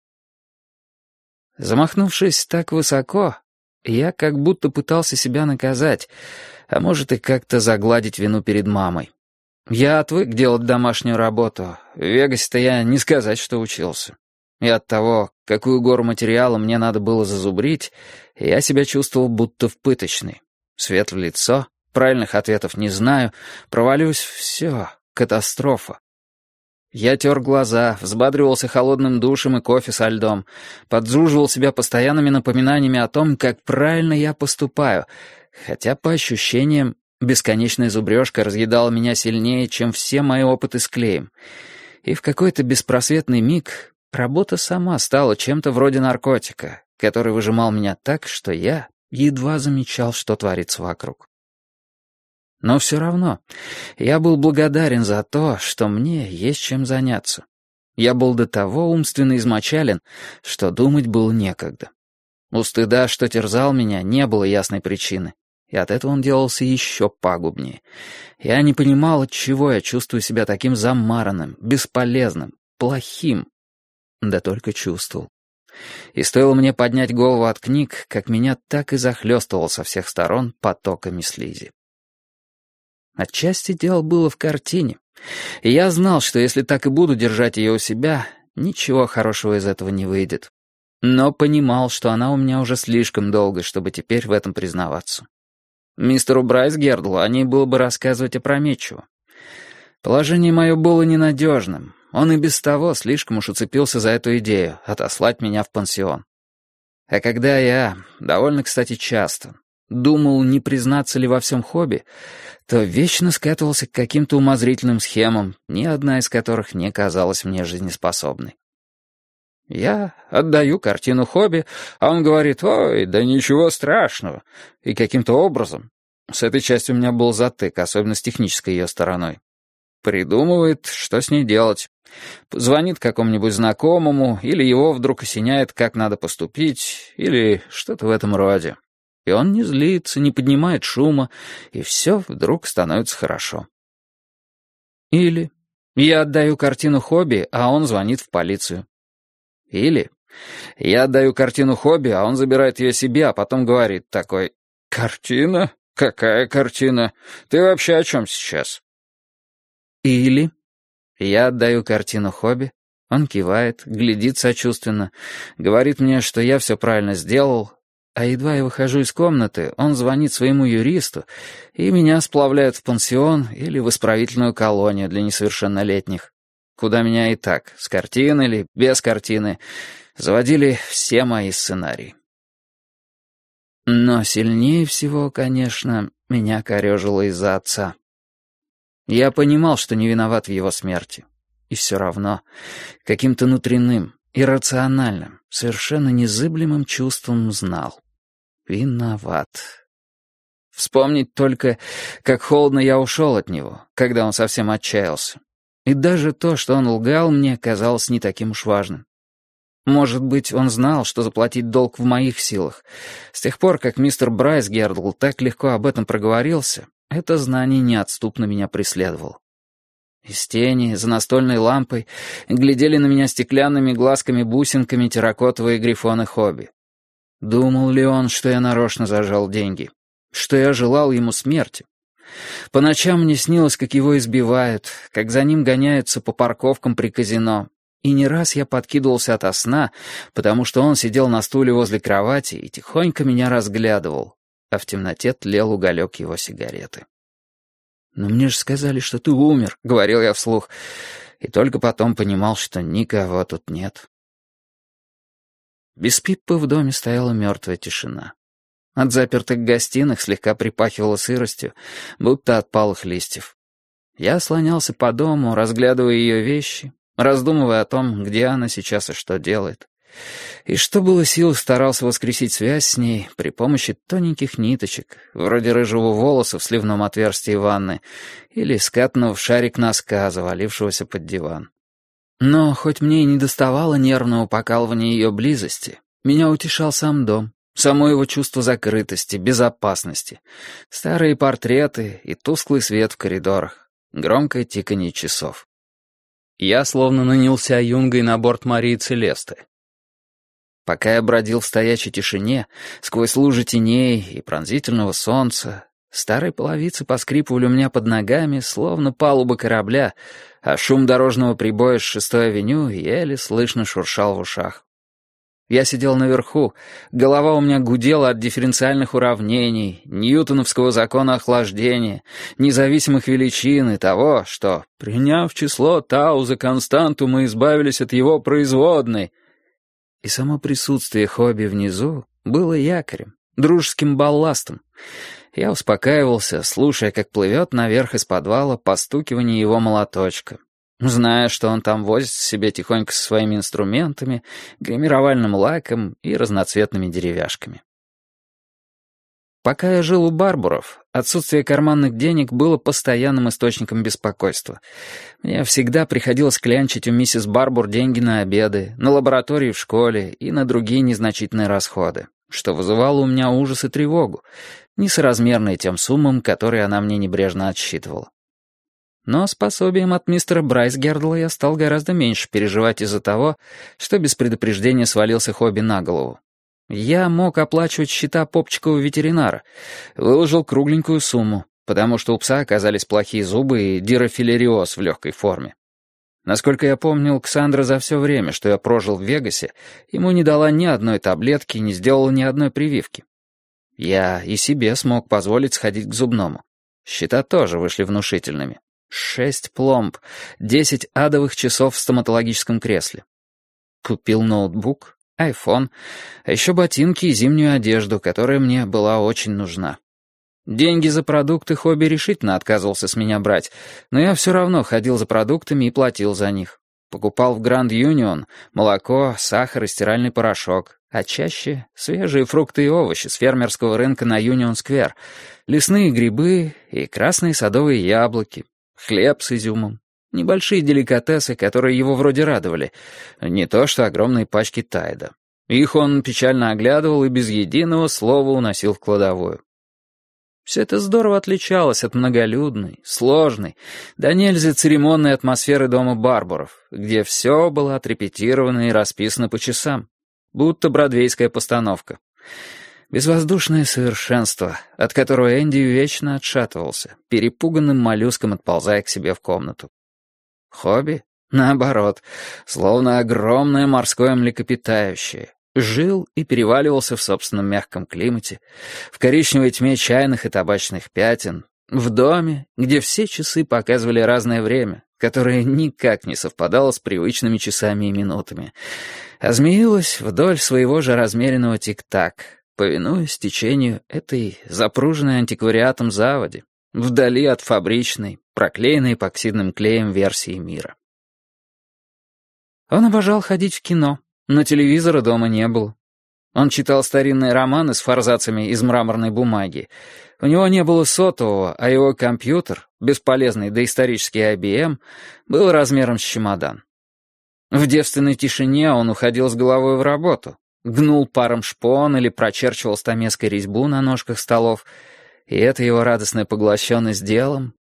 Замахнувшись так высоко, я как будто пытался себя наказать, а может и как-то загладить вину перед мамой. Я отвык делать домашнюю работу. В Вегасе-то я не сказать, что учился. И от того, какую гору материала мне надо было зазубрить, я себя чувствовал будто в пыточной. Свет в лицо, правильных ответов не знаю, провалюсь, все, катастрофа. Я тер глаза, взбадривался холодным душем и кофе со льдом, подзуживал себя постоянными напоминаниями о том, как правильно я поступаю, хотя, по ощущениям, бесконечная зубрежка разъедала меня сильнее, чем все мои опыты с клеем. И в какой-то беспросветный миг работа сама стала чем-то вроде наркотика, который выжимал меня так, что я едва замечал, что творится вокруг. Но все равно я был благодарен за то, что мне есть чем заняться. Я был до того умственно измочален, что думать было некогда. У стыда, что терзал меня, не было ясной причины, и от этого он делался еще пагубнее. Я не понимал, отчего я чувствую себя таким замаранным, бесполезным, плохим. Да только чувствовал. И стоило мне поднять голову от книг, как меня так и захлестывал со всех сторон потоками слизи. Отчасти дело было в картине, и я знал, что если так и буду держать ее у себя, ничего хорошего из этого не выйдет. Но понимал, что она у меня уже слишком долго, чтобы теперь в этом признаваться. Мистеру Брайсгердлу о ней было бы рассказывать опрометчиво. Положение мое было ненадежным, он и без того слишком уж уцепился за эту идею — отослать меня в пансион. А когда я, довольно, кстати, часто, думал, не признаться ли во всем хобби, то вечно скатывался к каким-то умозрительным схемам, ни одна из которых не казалась мне жизнеспособной. Я отдаю картину хобби, а он говорит: «Ой, да ничего страшного». И каким-то образом, с этой частью у меня был затык, особенно с технической ее стороной, придумывает, что с ней делать. Звонит какому-нибудь знакомому, или его вдруг осеняет, как надо поступить, или что-то в этом роде. И он не злится, не поднимает шума, и все вдруг становится хорошо. Или я отдаю картину хобби, а он звонит в полицию. Или я отдаю картину хобби, а он забирает ее себе, а потом говорит такой: «Картина? Какая картина? Ты вообще о чем сейчас?» Или я отдаю картину хобби, он кивает, глядит сочувственно, говорит мне, что я все правильно сделал, а едва я выхожу из комнаты, он звонит своему юристу, и меня сплавляют в пансион или в исправительную колонию для несовершеннолетних, куда меня и так, с картины или без картины, заводили все мои сценарии. Но сильнее всего, конечно, меня корёжило из-за отца. Я понимал, что не виноват в его смерти, и все равно каким-то внутренним, иррациональным, совершенно незыблемым чувством знал. Виноват. Вспомнить только, как холодно я ушел от него, когда он совсем отчаялся. И даже то, что он лгал мне, казалось не таким уж важным. Может быть, он знал, что заплатить долг в моих силах. С тех пор, как мистер Брайсгердл так легко об этом проговорился, это знание неотступно меня преследовало.
Из тени, за настольной лампой, глядели на меня стеклянными глазками-бусинками терракотовые грифоны Хобби. Думал ли он, что я нарочно зажал деньги? Что я желал ему смерти? По ночам мне снилось, как его избивают, как за ним гоняются по парковкам при казино. И не раз я подкидывался ото сна, потому что он сидел на стуле возле кровати и тихонько меня разглядывал, а в темноте тлел уголек его сигареты. «Но мне же сказали, что ты умер», — говорил я вслух, и только потом понимал, что никого тут нет. Без Пиппы в доме стояла мертвая тишина. От запертых гостиных слегка припахивало сыростью, будто от палых листьев. Я слонялся по дому, разглядывая ее вещи, раздумывая о том, где она сейчас и что делает. И что было сил, старался воскресить связь с ней при помощи тоненьких ниточек, вроде рыжего волоса в сливном отверстии ванны или скатанного в шарик носка, завалившегося под диван. Но хоть мне и не доставало нервного покалывания ее близости, меня утешал сам дом, само его чувство закрытости, безопасности, старые портреты и тусклый свет в коридорах, громкое тиканье часов. Я словно нанялся юнгой на борт Марии Целесты. Пока я бродил в стоячей тишине, сквозь лужи теней и пронзительного солнца, старые половицы поскрипывали у меня под ногами, словно палуба корабля, а шум дорожного прибоя с 6-й авеню еле слышно шуршал в ушах. Я сидел наверху, голова у меня гудела от дифференциальных уравнений, ньютоновского закона охлаждения, независимых величин и того, что, приняв число тау за константу, мы избавились от его производной. И само присутствие Хобби внизу было якорем, дружеским балластом. Я успокаивался, слушая, как плывет наверх из подвала постукивание его молоточка, зная, что он там возится себе тихонько со своими инструментами, гримировальным лаком и разноцветными деревяшками. Пока я жил у Барбуров, отсутствие карманных денег было постоянным источником беспокойства. Мне всегда приходилось клянчить у миссис Барбур деньги на обеды, на лаборатории в школе и на другие незначительные расходы, что вызывало у меня ужас и тревогу, несоразмерные тем суммам, которые она мне небрежно отсчитывала. Но с пособием от мистера Брайсгердла я стал гораздо меньше переживать из-за того, что без предупреждения свалился Хобби на голову. Я мог оплачивать счета попчикового ветеринара, выложил кругленькую сумму, потому что у пса оказались плохие зубы и дирофилариоз в легкой форме. Насколько я помнил, Ксандра за все время, что я прожил в Вегасе, ему не дала ни одной таблетки, не сделала ни одной прививки. Я и себе смог позволить сходить к зубному. Счета тоже вышли внушительными. 6 пломб, 10 адовых часов в стоматологическом кресле. Купил ноутбук, айфон, а еще ботинки и зимнюю одежду, которая мне была очень нужна. Деньги за продукты Хобби решительно отказывался с меня брать, но я все равно ходил за продуктами и платил за них. Покупал в Гранд Юнион молоко, сахар и стиральный порошок, а чаще свежие фрукты и овощи с фермерского рынка на Юнион-сквер, лесные грибы и красные садовые яблоки, хлеб с изюмом. Небольшие деликатесы, которые его вроде радовали. Не то что огромные пачки Тайда. Их он печально оглядывал и без единого слова уносил в кладовую. Все это здорово отличалось от многолюдной, сложной, да нельзя церемонной атмосферы дома Барбуров, где все было отрепетировано и расписано по часам, будто бродвейская постановка. Безвоздушное совершенство, от которого Энди вечно отшатывался, перепуганным моллюском отползая к себе в комнату. Хобби, наоборот, словно огромное морское млекопитающее, жил и переваливался в собственном мягком климате, в коричневой тьме чайных и табачных пятен, в доме, где все часы показывали разное время, которое никак не совпадало с привычными часами и минутами, а змеилось вдоль своего же размеренного тик-так, повинуясь течению этой запруженной антиквариатом заводи, вдали от фабричной, проклеенной эпоксидным клеем версии мира. Он обожал ходить в кино, но телевизора дома не было. Он читал старинные романы с форзацами из мраморной бумаги. У него не было сотового, а его компьютер, бесполезный доисторический IBM, был размером с чемодан. В девственной тишине он уходил с головой в работу, гнул паром шпон или прочерчивал стамеской резьбу на ножках столов, и эта его радостная поглощенность делом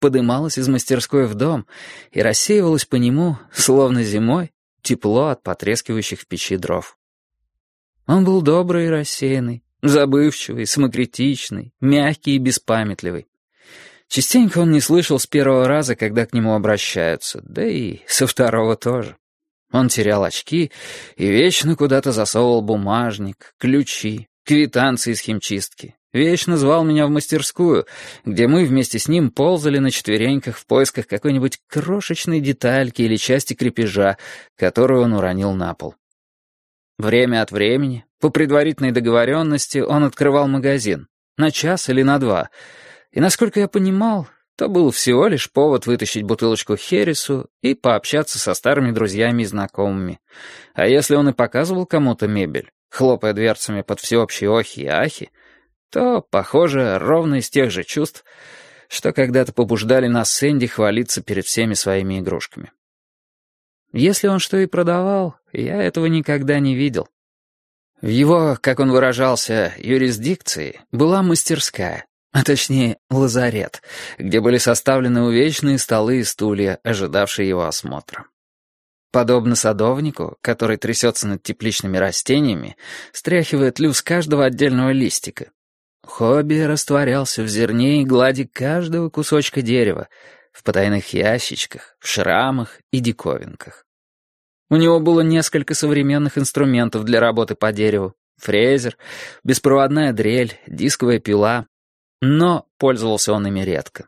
подымалась из мастерской в дом и рассеивалась по нему, словно зимой, тепло от потрескивающих в печи дров. Он был добрый и рассеянный, забывчивый, самокритичный, мягкий и беспамятливый. Частенько он не слышал с первого раза, когда к нему обращаются, да и со второго тоже. Он терял очки и вечно куда-то засовывал бумажник, ключи, квитанции из химчистки. Вечно звал меня в мастерскую, где мы вместе с ним ползали на четвереньках в поисках какой-нибудь крошечной детальки или части крепежа, которую он уронил на пол. Время от времени, по предварительной договоренности, он открывал магазин. На час или на 2. И, насколько я понимал, то был всего лишь повод вытащить бутылочку Хересу и пообщаться со старыми друзьями и знакомыми. А если он и показывал кому-то мебель, хлопая дверцами под всеобщие охи и ахи, то, похоже, ровно из тех же чувств, что когда-то побуждали нас с Энди хвалиться перед всеми своими игрушками. Если он что и продавал, я этого никогда не видел. В его, как он выражался, юрисдикции была мастерская, а точнее лазарет, где были составлены увечные столы и стулья, ожидавшие его осмотра. Подобно садовнику, который трясется над тепличными растениями, стряхивая тлю с каждого отдельного листика, Хобби растворялся в зерне и глади каждого кусочка дерева, в потайных ящичках, в шрамах и диковинках. У него было несколько современных инструментов для работы по дереву: фрезер, беспроводная дрель, дисковая пила, но пользовался он ими редко.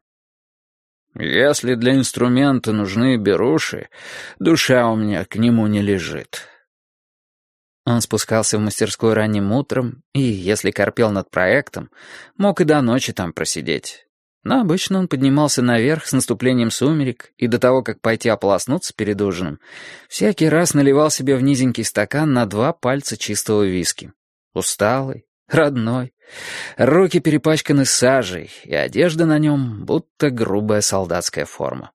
«Если для инструмента нужны беруши, душа у меня к нему не лежит». Он спускался в мастерскую ранним утром и, если корпел над проектом, мог и до ночи там просидеть. Но обычно он поднимался наверх с наступлением сумерек и до того, как пойти ополоснуться перед ужином, всякий раз наливал себе в низенький стакан на 2 пальца чистого виски. Усталый, родной, руки перепачканы сажей, и одежда на нем будто грубая солдатская форма.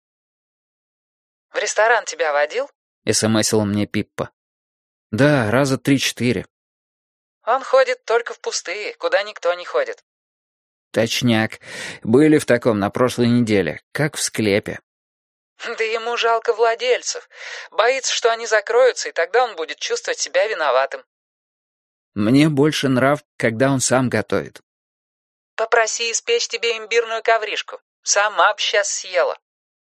«В ресторан тебя водил?»
— смсила мне Пиппа. «Да, раза 3-4.
«Он ходит только в пустые, куда никто не ходит».
«Точняк. Были в таком на прошлой неделе, как в склепе».
«Да ему жалко владельцев. Боится, что они закроются, и тогда он будет чувствовать себя виноватым».
«Мне больше нрав, когда он сам готовит».
«Попроси испечь тебе имбирную ковришку. Сама б сейчас съела».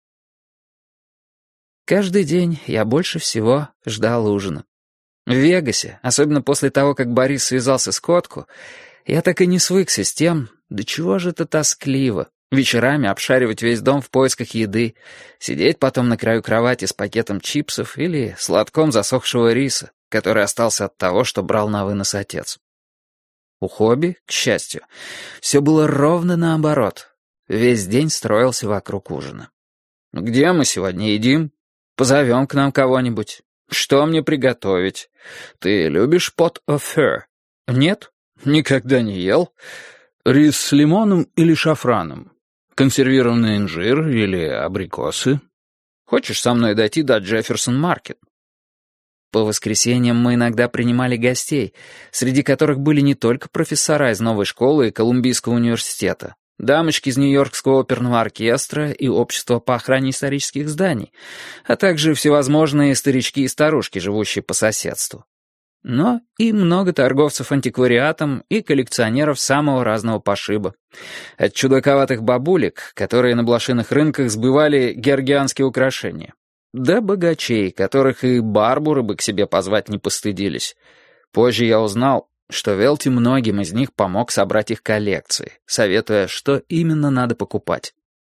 Каждый день я больше всего ждал ужина. В Вегасе, особенно после того, как Борис связался с Котку, я так и не свыкся с тем, да чего же это тоскливо, вечерами обшаривать весь дом в поисках еды, сидеть потом на краю кровати с пакетом чипсов или с лотком засохшего риса, который остался от того, что брал на вынос отец. У Хобби, к счастью, все было ровно наоборот. Весь день строился вокруг ужина. «Где мы сегодня едим? Позовем к нам кого-нибудь. Что мне приготовить? Ты любишь pot au feu? Нет? Никогда не ел? Рис с лимоном или шафраном? Консервированный инжир или абрикосы? Хочешь со мной дойти до Джефферсон-маркет?» По воскресеньям мы иногда принимали гостей, среди которых были не только профессора из новой школы и Колумбийского университета, дамочки из Нью-Йоркского оперного оркестра и общества по охране исторических зданий, а также всевозможные старички и старушки, живущие по соседству. Но и много торговцев антиквариатом и коллекционеров самого разного пошиба. От чудаковатых бабулек, которые на блошиных рынках сбывали георгианские украшения, до богачей, которых и барбуры бы к себе позвать не постыдились. Позже я узнал, что Велти многим из них помог собрать их коллекции, советуя, что именно надо покупать.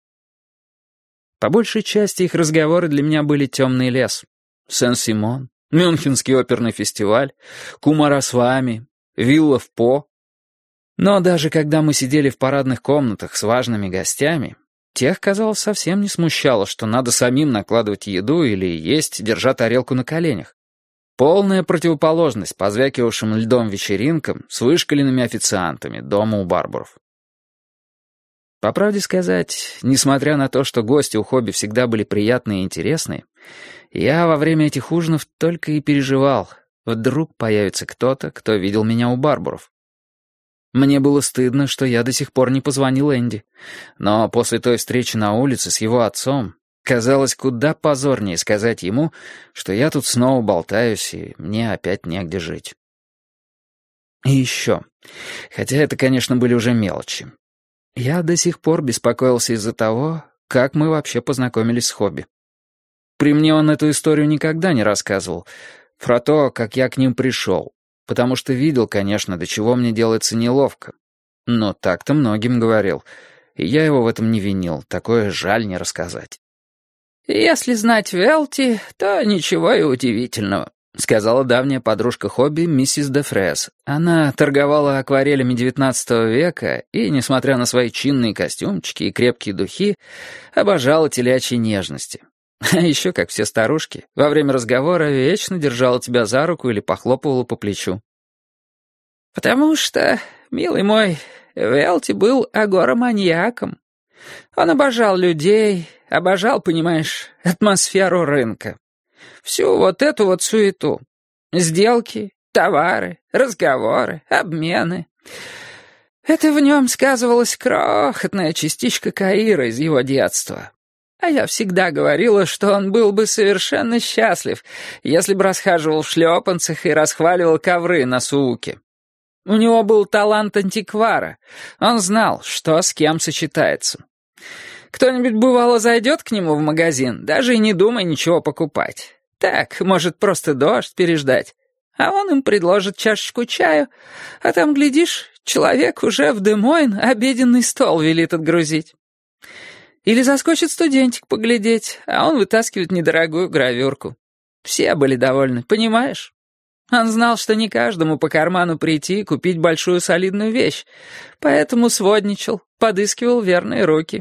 По большей части их разговоры для меня были темный лес. Сен-Симон, Мюнхенский оперный фестиваль, Кумарасвами, вилла в По. Но даже когда мы сидели в парадных комнатах с важными гостями, тех, казалось, совсем не смущало, что надо самим накладывать еду или есть, держа тарелку на коленях. Полная противоположность позвякивавшим льдом вечеринкам с вышкаленными официантами дома у Барбуров. По правде сказать, несмотря на то, что гости у Хобби всегда были приятные и интересные, я во время этих ужинов только и переживал. Вдруг появится кто-то, кто видел меня у Барбуров. Мне было стыдно, что я до сих пор не позвонил Энди. Но после той встречи на улице с его отцом казалось куда позорнее сказать ему, что я тут снова болтаюсь, и мне опять негде жить. И еще, хотя это, конечно, были уже мелочи, я до сих пор беспокоился из-за того, как мы вообще познакомились с Хобби. При мне он эту историю никогда не рассказывал, про то, как я к ним пришел, потому что видел, конечно, до чего мне делается неловко. Но так-то многим говорил, и я его в этом не винил, такое жаль не рассказать.
«Если знать Велти, то ничего и удивительного»,
— сказала давняя подружка Хобби, миссис де Фрес. Она торговала акварелями XIX века и, несмотря на свои чинные костюмчики и крепкие духи, обожала телячьи нежности. А еще, как все старушки, во время разговора вечно держала тебя за руку или похлопывала по плечу.
«Потому что, милый мой, Велти был агороманьяком. Он обожал людей, обожал, понимаешь, атмосферу рынка. Всю вот эту вот суету. Сделки, товары, разговоры, обмены. Это в нем сказывалась крохотная частичка Каира из его детства. А я всегда говорила, что он был бы совершенно счастлив, если бы расхаживал в шлепанцах и расхваливал ковры на Сууке. У него был талант антиквара. Он знал, что с кем сочетается. Кто-нибудь, бывало, зайдет к нему в магазин, даже и не думая ничего покупать. Так, может, просто дождь переждать. А он им предложит чашечку чаю, а там, глядишь, человек уже в Де-Мойн обеденный стол велит отгрузить. Или заскочит студентик поглядеть, а он вытаскивает недорогую гравюрку. Все были довольны, понимаешь? Он знал, что не каждому по карману прийти и купить большую солидную вещь, поэтому сводничал, подыскивал верные руки.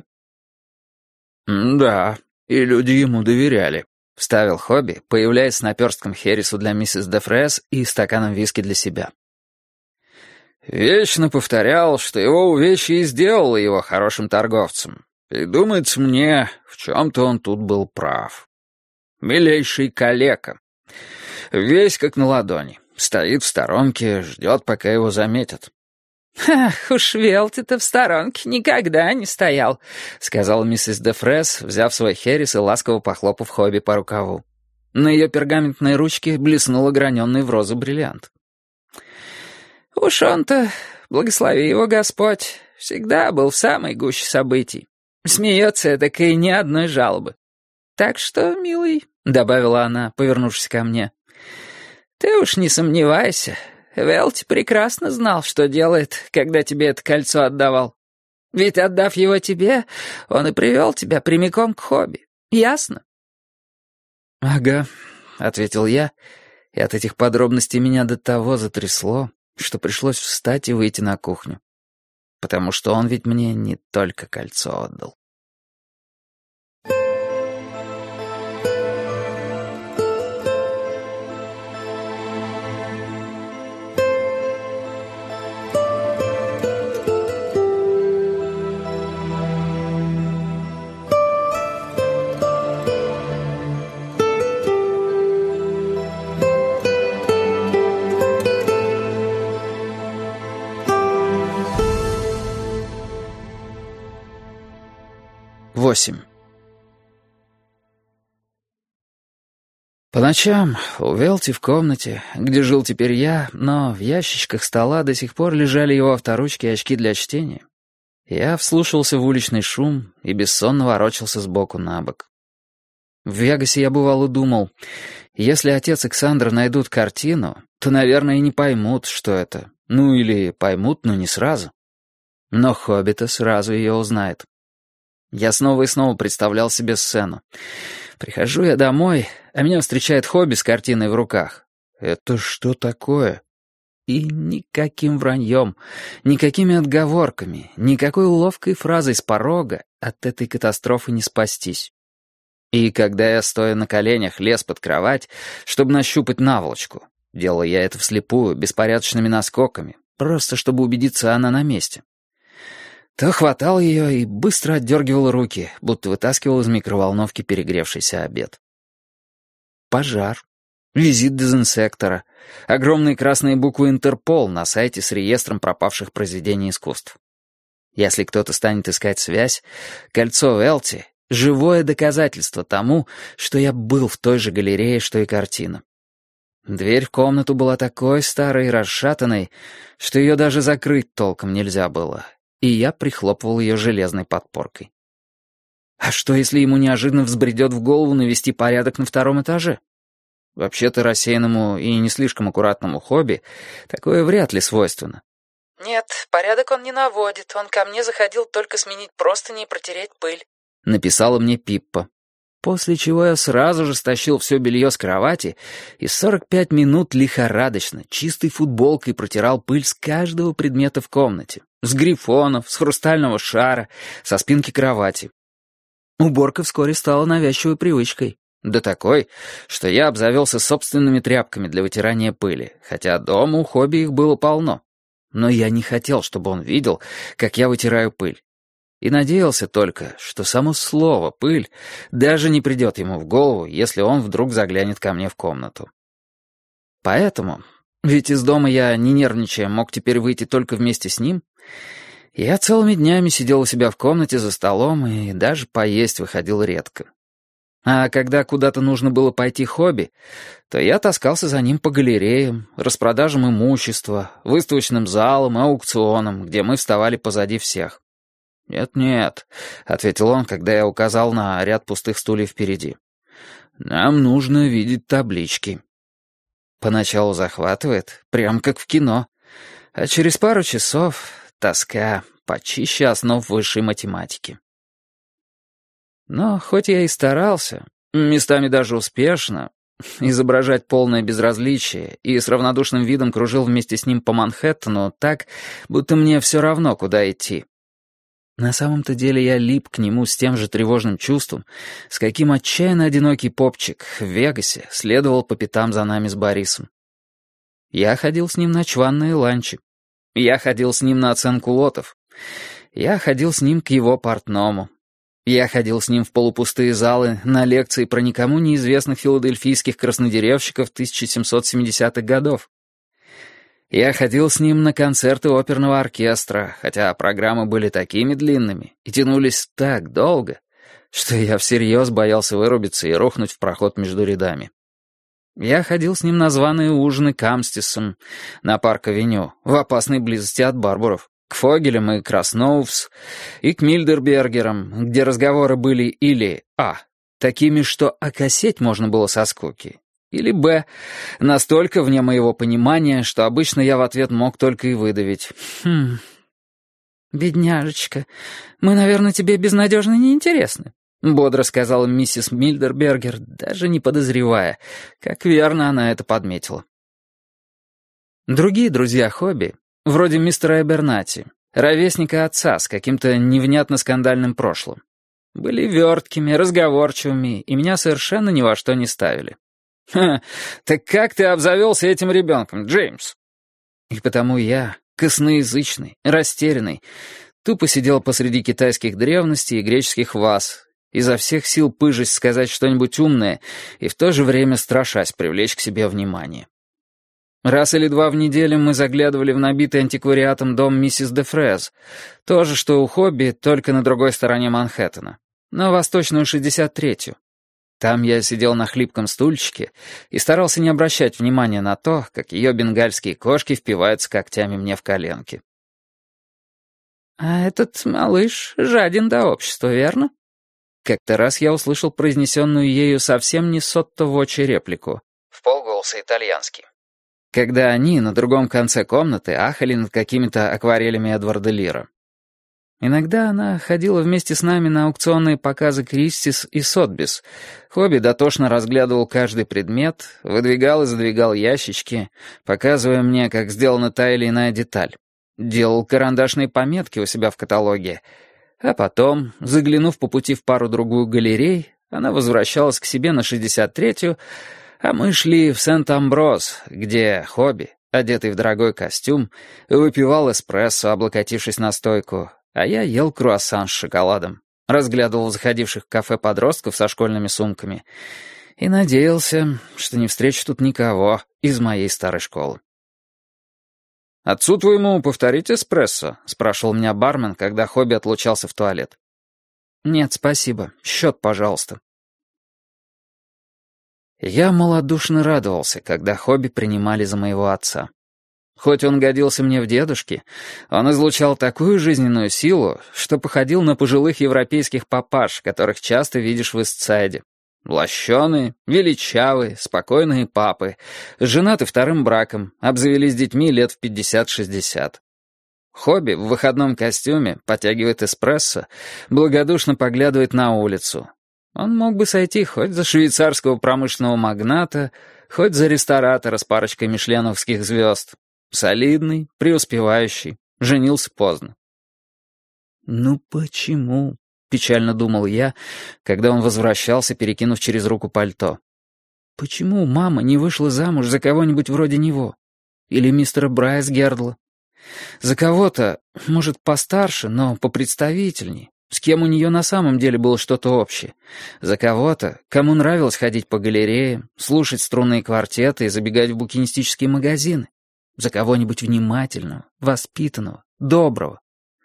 «Да, и люди ему доверяли», — вставил Хобби, появляясь с наперстком Херрису для миссис де Фрес и стаканом виски для себя. «Вечно повторял, что его увечье и сделало его хорошим торговцем. И думается мне, в чем-то он тут был прав. Милейший калека. Весь как на ладони. Стоит в сторонке, ждет, пока его заметят».
«Ах, уж Велти-то в сторонке никогда не стоял», — сказала миссис де Фрес, взяв свой херес и ласково похлопав Хобби по рукаву. На ее пергаментной ручке блеснул ограненный в розу бриллиант. «Уж он-то, благослови его Господь, всегда был в самой гуще событий. Смеется так и ни одной жалобы. Так что, милый», — добавила она, повернувшись ко мне, — «ты уж не сомневайся». Велти прекрасно знал, что делает, когда тебе это кольцо отдавал. Ведь, отдав его тебе, он и привел тебя прямиком к Хобби. Ясно?»
«Ага», — ответил я, и от этих подробностей меня до того затрясло, что пришлось встать и выйти на кухню. Потому что он ведь мне не только кольцо отдал. По ночам у Велти в комнате, где жил теперь я, но в ящичках стола до сих пор лежали его авторучки и очки для чтения. Я вслушивался в уличный шум и бессонно ворочался сбоку на бок. В Вегасе я бывало думал, если отец и Ксандра найдут картину, то, наверное, и не поймут, что это. Ну или поймут, но не сразу. Но Хобби-то сразу ее узнает. Я снова и снова представлял себе сцену. Прихожу я домой, а меня встречает Хобби с картиной в руках. Это что такое? И никаким враньем, никакими отговорками, никакой ловкой фразой с порога от этой катастрофы не спастись. И когда я, стоя на коленях, лез под кровать, чтобы нащупать наволочку, делал я это вслепую, беспорядочными наскоками, просто чтобы убедиться, она на месте, то хватал ее и быстро отдергивал руки, будто вытаскивал из микроволновки перегревшийся обед. Пожар. визит дезинсектора, огромные красные буквы «Интерпол» на сайте с реестром пропавших произведений искусств. Если кто-то станет искать связь, кольцо Велти — живое доказательство тому, что я был в той же галерее, что и картина. Дверь в комнату была такой старой и расшатанной, что ее даже закрыть толком нельзя было, и я прихлопывал ее железной подпоркой. А что, если ему неожиданно взбредет в голову навести порядок на втором этаже? Вообще-то рассеянному и не слишком аккуратному хобби такое вряд ли свойственно.
«Нет, порядок он не наводит. Он ко мне заходил только сменить простыни и протереть пыль»,
— написала мне Пиппа. После чего я сразу же стащил все белье с кровати и 45 минут лихорадочно, чистой футболкой протирал пыль с каждого предмета в комнате. С грифонов, с хрустального шара, со спинки кровати. Уборка вскоре стала навязчивой привычкой. Да такой, что я обзавелся собственными тряпками для вытирания пыли, хотя дома у хобби их было полно. Но я не хотел, чтобы он видел, как я вытираю пыль. И надеялся только, что само слово «пыль» даже не придет ему в голову, если он вдруг заглянет ко мне в комнату. Поэтому, ведь из дома я, не нервничая, мог теперь выйти только вместе с ним, я целыми днями сидел у себя в комнате за столом и даже поесть выходил редко. А когда куда-то нужно было пойти хобби, то я таскался за ним по галереям, распродажам имущества, выставочным залам и аукционам, где мы вставали позади всех. «Нет-нет», — ответил он, когда я указал на ряд пустых стульев впереди. «Нам нужно видеть таблички». Поначалу захватывает, прям как в кино. А через пару часов тоска почище основ высшей математики. Но хоть я и старался, местами даже успешно, изображать полное безразличие и с равнодушным видом кружил вместе с ним по Манхэттену так, будто мне все равно, куда идти. На самом-то деле я лип к нему с тем же тревожным чувством, с каким отчаянно одинокий попчик в Вегасе следовал по пятам за нами с Борисом. Я ходил с ним на чванные ланчи. Я ходил с ним на оценку лотов. Я ходил с ним к его портному. Я ходил с ним в полупустые залы на лекции про никому неизвестных филадельфийских краснодеревщиков 1770-х годов. Я ходил с ним на концерты оперного оркестра, хотя программы были такими длинными и тянулись так долго, что я всерьез боялся вырубиться и рухнуть в проход между рядами. Я ходил с ним на званые ужины к Амстисам, на Парк-авеню, в опасной близости от Барбуров, к Фогелям и Красноувс, и к Мильдербергерам, где разговоры были или а. такими, что окосеть можно было со скуки, или б. настолько вне моего понимания, что обычно я в ответ мог только и выдавить.
«Бедняжечка, мы, наверное, тебе безнадежно неинтересны», — бодро сказала миссис Мильдербергер, даже не подозревая, как верно она это подметила. Другие друзья хобби, вроде мистера Эбернати, ровесника отца с каким-то невнятно скандальным прошлым, были верткими, разговорчивыми и меня совершенно ни во что не ставили. «Ха, так как ты обзавелся этим ребенком, Джеймс?» И потому я, косноязычный, растерянный, тупо сидел посреди китайских древностей и греческих ваз, изо всех сил пыжась сказать что-нибудь умное и в то же время страшась привлечь к себе внимание. Раз или два в неделю мы заглядывали в набитый антиквариатом дом миссис де Фрез, то же, что у хобби, только на другой стороне Манхэттена, на Восточную 63-ю. Там я сидел на хлипком стульчике и старался не обращать внимания на то, как ее бенгальские кошки впиваются когтями мне в коленки. «А этот малыш жаден до общества, верно?»
Как-то раз я услышал произнесенную ею совсем не сотто-вочи реплику. Вполголоса итальянский. Когда они на другом конце комнаты ахали над какими-то акварелями Эдварда Лира. Иногда она ходила вместе с нами на аукционные показы Кристис и Сотбис. Хобби дотошно разглядывал каждый предмет, выдвигал и задвигал ящички, показывая мне, как сделана та или иная деталь. Делал карандашные пометки у себя в каталоге. А потом, заглянув по пути в пару-другую галерей, она возвращалась к себе на 63-ю, а мы шли в Сент-Амброз, где хобби, одетый в дорогой костюм, выпивал эспрессо, облокотившись на стойку, а я ел круассан с шоколадом, разглядывал заходивших в кафе подростков со школьными сумками И надеялся, что не встречу тут никого из моей старой школы. «Отцу твоему повторить эспрессо?» — спрашивал меня бармен, когда Хобби отлучался в туалет. «Нет, спасибо. Счет, пожалуйста». Я малодушно радовался, когда Хобби принимали за моего отца. Хоть он годился мне в дедушке, он излучал такую жизненную силу, что походил на пожилых европейских папаш, которых часто видишь в Истсайде. Лощеные, величавые, спокойные папы, женаты вторым браком, обзавелись детьми лет в 50-60. Хобби в выходном костюме потягивает эспрессо, благодушно поглядывает на улицу. Он мог бы сойти хоть за швейцарского промышленного магната, хоть за ресторатора с парочкой мишленовских звезд. Солидный, преуспевающий, женился поздно. «Ну почему?» — печально думал я, когда он возвращался, перекинув через руку пальто. «Почему мама не вышла замуж за кого-нибудь вроде него? Или мистера Брайс Гердла? За кого-то, может, постарше, но попредставительней, с кем у нее на самом деле было что-то общее. За кого-то, кому нравилось ходить по галереям, слушать струнные квартеты и забегать в букинистические магазины. За кого-нибудь внимательного, воспитанного, доброго.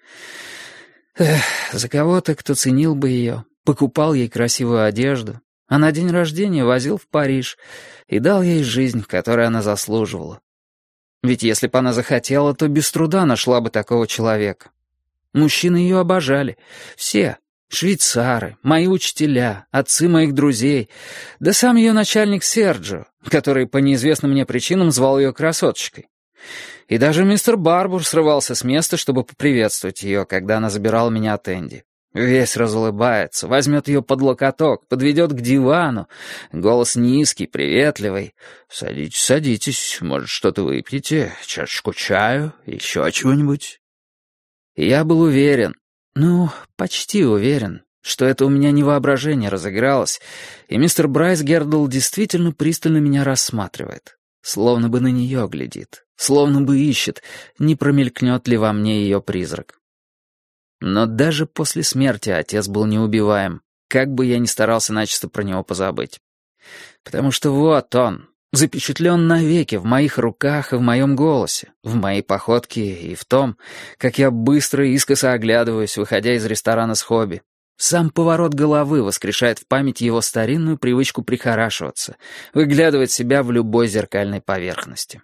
За кого-то, кто ценил бы ее, покупал ей красивую одежду, а на день рождения возил в Париж и дал ей жизнь, которую она заслуживала. Ведь если бы она захотела, то без труда нашла бы такого человека. Мужчины ее обожали. Все. Швейцары, мои учителя, отцы моих друзей, да сам ее начальник Серджио, который по неизвестным мне причинам звал ее красоточкой. И даже мистер Барбур срывался с места, чтобы поприветствовать ее, когда она забирала меня от Энди. Весь разулыбается, возьмет ее под локоток, подведет к дивану. Голос низкий, приветливый. «Садитесь, садитесь, может, что-то выпьете, чашечку чаю, еще чего-нибудь?» И я был уверен, почти уверен, что это у меня не воображение разыгралось, и мистер Брайс Гердл действительно пристально меня рассматривает, словно бы на нее глядит, словно бы ищет, не промелькнет ли во мне ее призрак. Но даже после смерти отец был неубиваем, как бы я ни старался начисто про него позабыть. Потому что вот он, запечатлен навеки в моих руках и в моем голосе, в моей походке и в том, как я быстро и искоса оглядываюсь, выходя из ресторана с Хобби. Сам поворот головы воскрешает в памяти его старинную привычку прихорашиваться, выглядывать себя в любой зеркальной поверхности.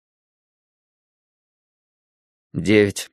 9.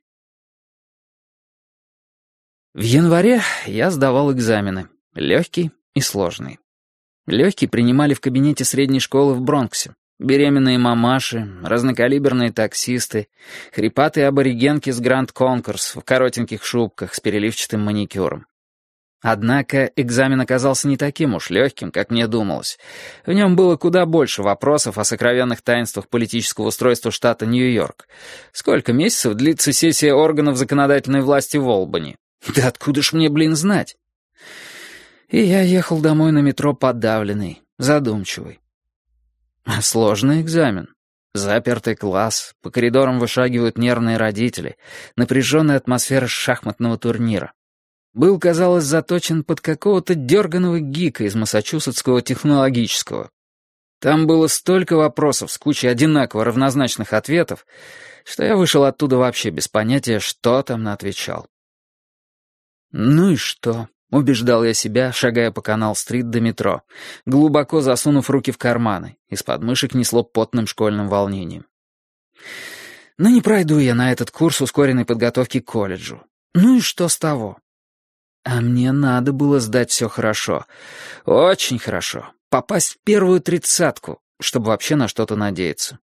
В январе я сдавал экзамены, легкий и сложный. Легкий принимали в кабинете средней школы в Бронксе. Беременные мамаши, разнокалиберные таксисты, хрипатые аборигенки с Гранд Конкорс в коротеньких шубках с переливчатым маникюром. Однако экзамен оказался не таким уж легким, как мне думалось. В нем было куда больше вопросов о сокровенных таинствах политического устройства штата Нью-Йорк. Сколько месяцев длится сессия органов законодательной власти в Олбани? Да откуда ж мне, знать? И я ехал домой на метро подавленный, задумчивый. Сложный экзамен. Запертый класс, по коридорам вышагивают нервные родители, напряженная атмосфера шахматного турнира. Был, казалось, заточен под какого-то дерганого гика из Массачусетского технологического. Там было столько вопросов с кучей одинаково равнозначных ответов, что я вышел оттуда вообще без понятия, что там наотвечал. «Ну и что?» — убеждал я себя, шагая по Канал-стрит до метро, глубоко засунув руки в карманы, из-под мышек несло потным школьным волнением. «Ну не пройду я на этот курс ускоренной подготовки к колледжу. Ну и что с того?» А мне надо было сдать все хорошо. Очень хорошо. Попасть в первую 30-ку, чтобы вообще на что-то надеяться.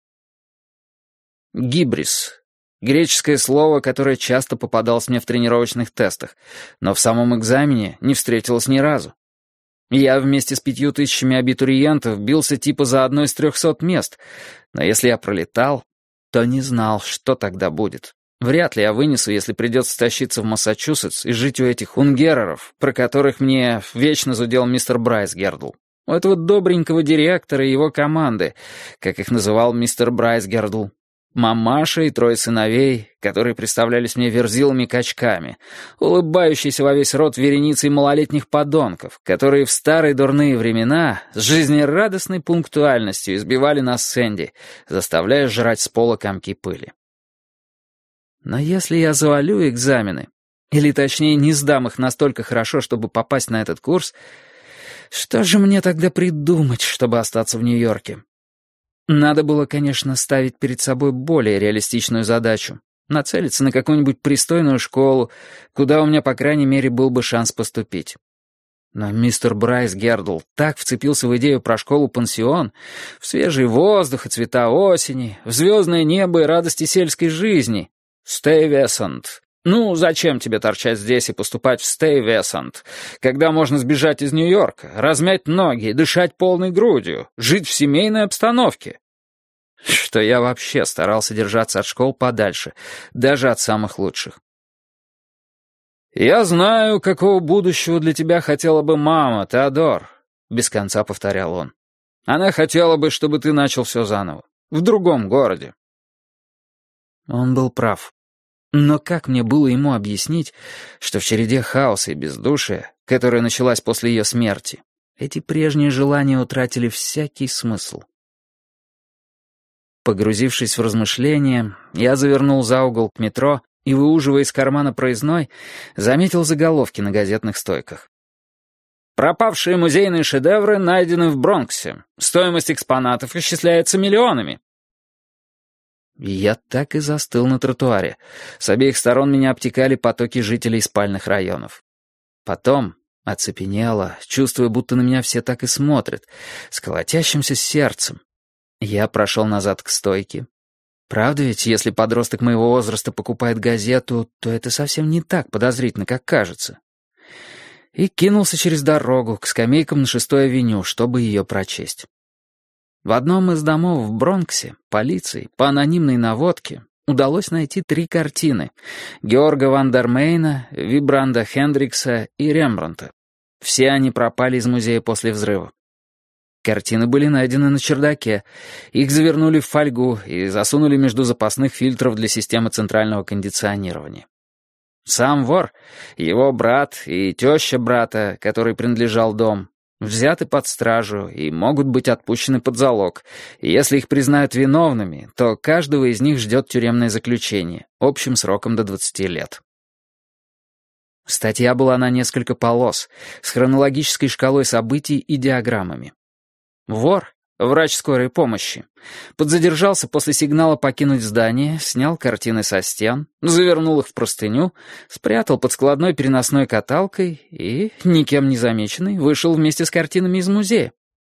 Гибрис. Греческое слово, которое часто попадалось мне в тренировочных тестах, но в самом экзамене не встретилось ни разу. Я вместе с 5000 абитуриентов бился типа за одно из 300 мест, но если я пролетал, то не знал, что тогда будет. Вряд ли я вынесу, если придется тащиться в Массачусетс и жить у этих унгереров, про которых мне вечно зудел мистер Брайс Гердл. У этого добренького директора и его команды, как их называл мистер Брайс Гердл. Мамаша и трое сыновей, которые представлялись мне верзилами-качками, улыбающиеся во весь рот вереницей малолетних подонков, которые в старые дурные времена с жизнерадостной пунктуальностью избивали нас с Энди, заставляя жрать с пола комки пыли. Но если я завалю экзамены, или точнее не сдам их настолько хорошо, чтобы попасть на этот курс, что же мне тогда придумать, чтобы остаться в Нью-Йорке? Надо было, конечно, ставить перед собой более реалистичную задачу, нацелиться на какую-нибудь пристойную школу, куда у меня, по крайней мере, был бы шанс поступить. Но мистер Брайс Гердл так вцепился в идею про школу-пансион, в свежий воздух и цвета осени, в звездное небо и радости сельской жизни. Стейвесант. Ну, зачем тебе торчать здесь и поступать в Стейвесант, когда можно сбежать из Нью-Йорка, размять ноги, дышать полной грудью, жить в семейной обстановке? Что я вообще старался держаться от школ подальше, даже от самых лучших. «Я знаю, какого будущего для тебя хотела бы мама, Теодор», — без конца повторял он. «Она хотела бы, чтобы ты начал все заново, в другом городе». Он был прав. Но как мне было ему объяснить, что в череде хаоса и бездушия, которая началась после ее смерти, эти прежние желания утратили всякий смысл? Погрузившись в размышления, я завернул за угол к метро и, выуживая из кармана проездной, заметил заголовки на газетных стойках. «Пропавшие музейные шедевры найдены в Бронксе. Стоимость экспонатов исчисляется миллионами». И я так и застыл на тротуаре. С обеих сторон меня обтекали потоки жителей спальных районов. Потом оцепенело, чувствуя, будто на меня все так и смотрят, с колотящимся сердцем. Я прошел назад к стойке. Правда ведь, если подросток моего возраста покупает газету, то это совсем не так подозрительно, как кажется. И кинулся через дорогу к скамейкам на 6-й авеню, чтобы ее прочесть. В одном из домов в Бронксе полиции по анонимной наводке удалось найти 3 картины — Георга ван дер Мейна, Вибранда Хендрикса и Рембрандта. Все они пропали из музея после взрыва. Картины были найдены на чердаке, их завернули в фольгу и засунули между запасных фильтров для системы центрального кондиционирования. Сам вор, его брат и теща брата, которой принадлежал дом, взяты под стражу и могут быть отпущены под залог. И если их признают виновными, то каждого из них ждет тюремное заключение, общим сроком до 20 лет. Статья была на несколько полос, с хронологической шкалой событий и диаграммами. Вор, врач скорой помощи, подзадержался после сигнала покинуть здание, снял картины со стен, завернул их в простыню, спрятал под складной переносной каталкой и, никем не замеченный, вышел вместе с картинами из музея.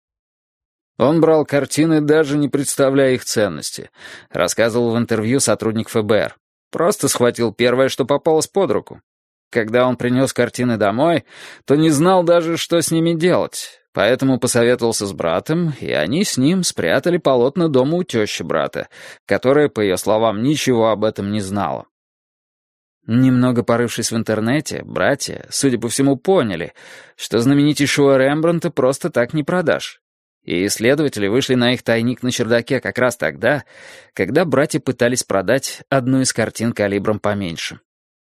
Он брал картины, даже не представляя их ценности, рассказывал в интервью сотрудник ФБР. Просто схватил первое, что попалось под руку. Когда он принес картины домой, то не знал даже, что с ними делать. Поэтому посоветовался с братом, и они с ним спрятали полотна дома у тещи брата, которая, по ее словам, ничего об этом не знала. Немного порывшись в интернете, братья, судя по всему, поняли, что знаменитейшего Рембрандта просто так не продашь. И исследователи вышли на их тайник на чердаке как раз тогда, когда братья пытались продать одну из картин калибром поменьше.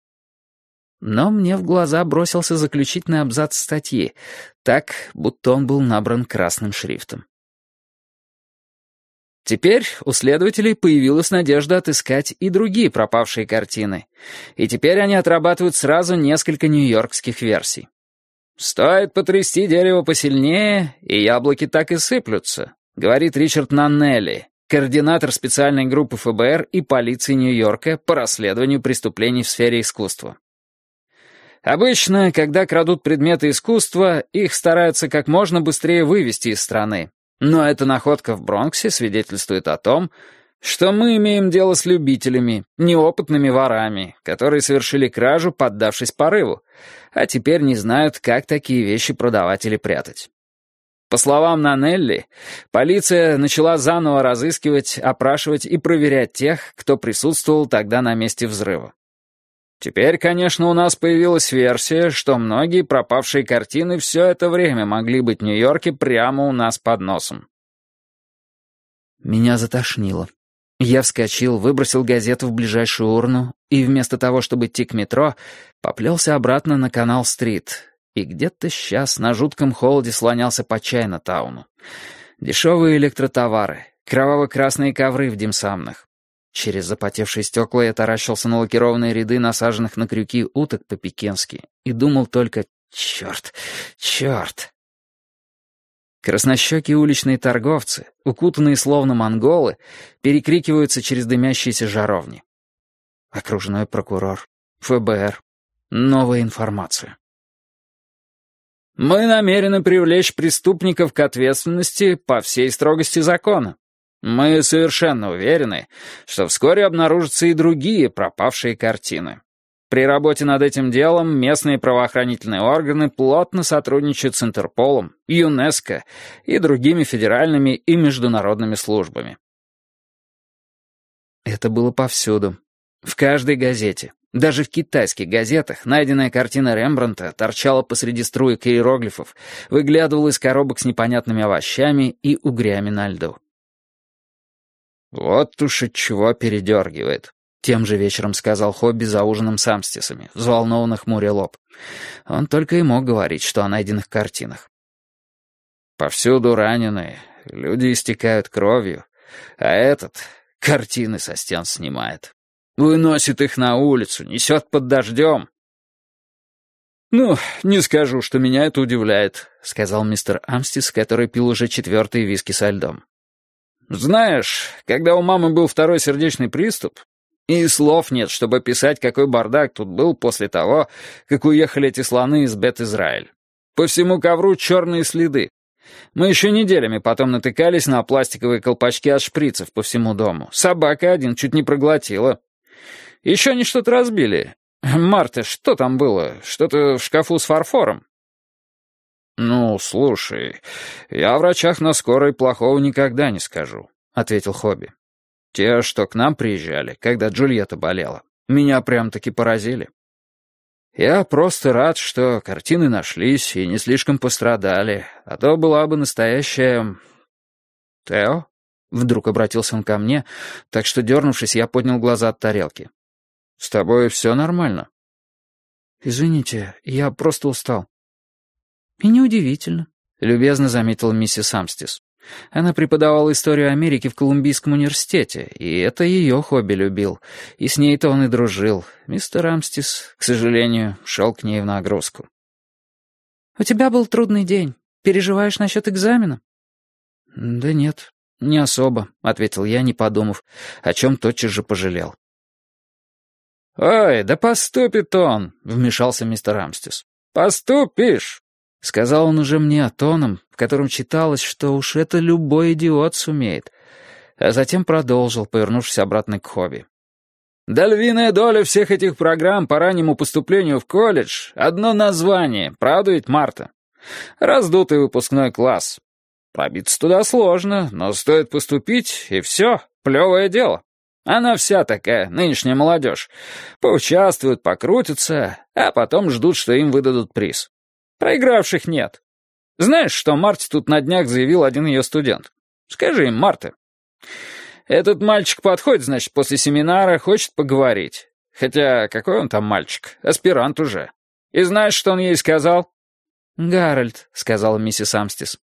Но мне в глаза бросился заключительный абзац статьи, так, будто он был набран красным шрифтом. Теперь у следователей появилась надежда отыскать и другие пропавшие картины, и теперь они отрабатывают сразу несколько нью-йоркских версий. «Стоит потрясти дерево посильнее, и яблоки так и сыплются», — говорит Ричард Наннелли, координатор специальной группы ФБР и полиции Нью-Йорка по расследованию преступлений в сфере искусства. Обычно, когда крадут предметы искусства, их стараются как можно быстрее вывести из страны. Но эта находка в Бронксе свидетельствует о том, что мы имеем дело с любителями, неопытными ворами, которые совершили кражу, поддавшись порыву, а теперь не знают, как такие вещи продавать или прятать. По словам Наннелли, полиция начала заново разыскивать, опрашивать и проверять тех, кто присутствовал тогда на месте взрыва. Теперь, конечно, у нас появилась версия, что многие пропавшие картины все это время могли быть в Нью-Йорке прямо у нас под носом. Меня затошнило. Я вскочил, выбросил газету в ближайшую урну и вместо того, чтобы идти к метро, поплелся обратно на Канал-стрит. И где-то сейчас на жутком холоде слонялся по Чайна-тауну. Дешевые электротовары, кроваво-красные ковры в димсамных. Через запотевшие стекла я таращился на лакированные ряды насаженных на крюки уток по-пекински и думал только «Черт, черт!». Краснощекие уличные торговцы, укутанные словно монголы, перекрикиваются через дымящиеся жаровни. Окружной прокурор, ФБР, новая информация. Мы намерены привлечь преступников к ответственности по всей строгости закона. Мы совершенно уверены, что вскоре обнаружатся и другие пропавшие картины. При работе над этим делом местные правоохранительные органы плотно сотрудничают с Интерполом, ЮНЕСКО и другими федеральными и международными службами. Это было повсюду. В каждой газете. Даже в китайских газетах найденная картина Рембрандта торчала посреди струек иероглифов, выглядывала из коробок с непонятными овощами и угрями на льду. «Вот уж от чего передергивает», — тем же вечером сказал Хобби за ужином с Амстисами, взволнованно хмуря лоб. Он только и мог говорить, что о найденных картинах. «Повсюду раненые, люди истекают кровью, а этот картины со стен снимает. Выносит их на улицу, несет под дождем». «Ну, не скажу, что меня это удивляет», — сказал мистер Амстис, который пил уже 4-й виски со льдом. «Знаешь, когда у мамы был 2-й сердечный приступ, и слов нет, чтобы описать, какой бардак тут был после того, как уехали эти слоны из Бет-Израиль. По всему ковру черные следы. Мы еще неделями потом натыкались на пластиковые колпачки от шприцев по всему дому. Собака один чуть не проглотила. Еще они что-то разбили. Марта, что там было? Что-то в шкафу с фарфором?» «Ну, слушай, я о врачах на скорой плохого никогда не скажу», — ответил Хобби. «Те, что к нам приезжали, когда Джульетта болела, меня прям-таки поразили. Я просто рад, что картины нашлись и не слишком пострадали, а то была бы настоящая...» «Тео?» — вдруг обратился он ко мне, так что, дернувшись, я поднял глаза от тарелки. «С тобой все нормально?» «Извините, я просто устал». «И неудивительно», — любезно заметила миссис Амстис. Она преподавала историю Америки в Колумбийском университете, и это ее Хобби любил, и с ней-то он и дружил. Мистер Амстис, к сожалению, шел к ней в нагрузку. «У тебя был трудный день. Переживаешь насчет экзамена?» «Да нет, не особо», — ответил я, не подумав, о чем тотчас же пожалел. «Ой, да поступит он», — вмешался мистер Амстис. «Поступишь», — сказал он уже мне тоном, в котором читалось, что уж это любой идиот сумеет, а затем продолжил, повернувшись обратно к Хобби. «Да львиная доля всех этих программ по раннему поступлению в колледж — одно название, правда ведь, Марта? Раздутый выпускной класс. Пробиться туда сложно, но стоит поступить, и все, плевое дело. Она вся такая, нынешняя молодежь. Поучаствуют, покрутятся, а потом ждут, что им выдадут приз. Проигравших нет. Знаешь, что Марте тут на днях заявил один ее студент? Скажи им, Марта. Этот мальчик подходит, значит, после семинара, хочет поговорить. Хотя, какой он там мальчик? Аспирант уже. И знаешь, что он ей сказал?» «Гарольд», — сказала миссис Амстис.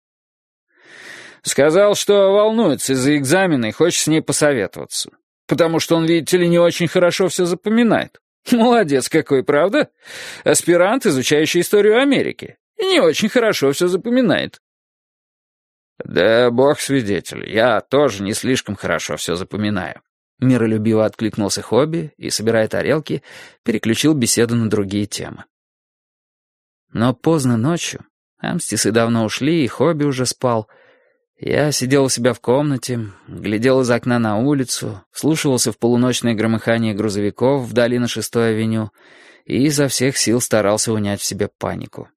«Сказал, что волнуется из-за экзамена и хочет с ней посоветоваться. Потому что он, видите ли, не очень хорошо все запоминает. Молодец какой, правда? Аспирант, изучающий историю Америки. И не очень хорошо все запоминает». «Да бог свидетель, я тоже не слишком хорошо все запоминаю». Миролюбиво откликнулся Хобби и, собирая тарелки, переключил беседу на другие темы. Но поздно ночью, Амстисы давно ушли, и Хобби уже спал. Я сидел у себя в комнате, глядел из окна на улицу, вслушивался в полуночное громыхание грузовиков вдали на 6-й авеню и изо всех сил старался унять в себе панику.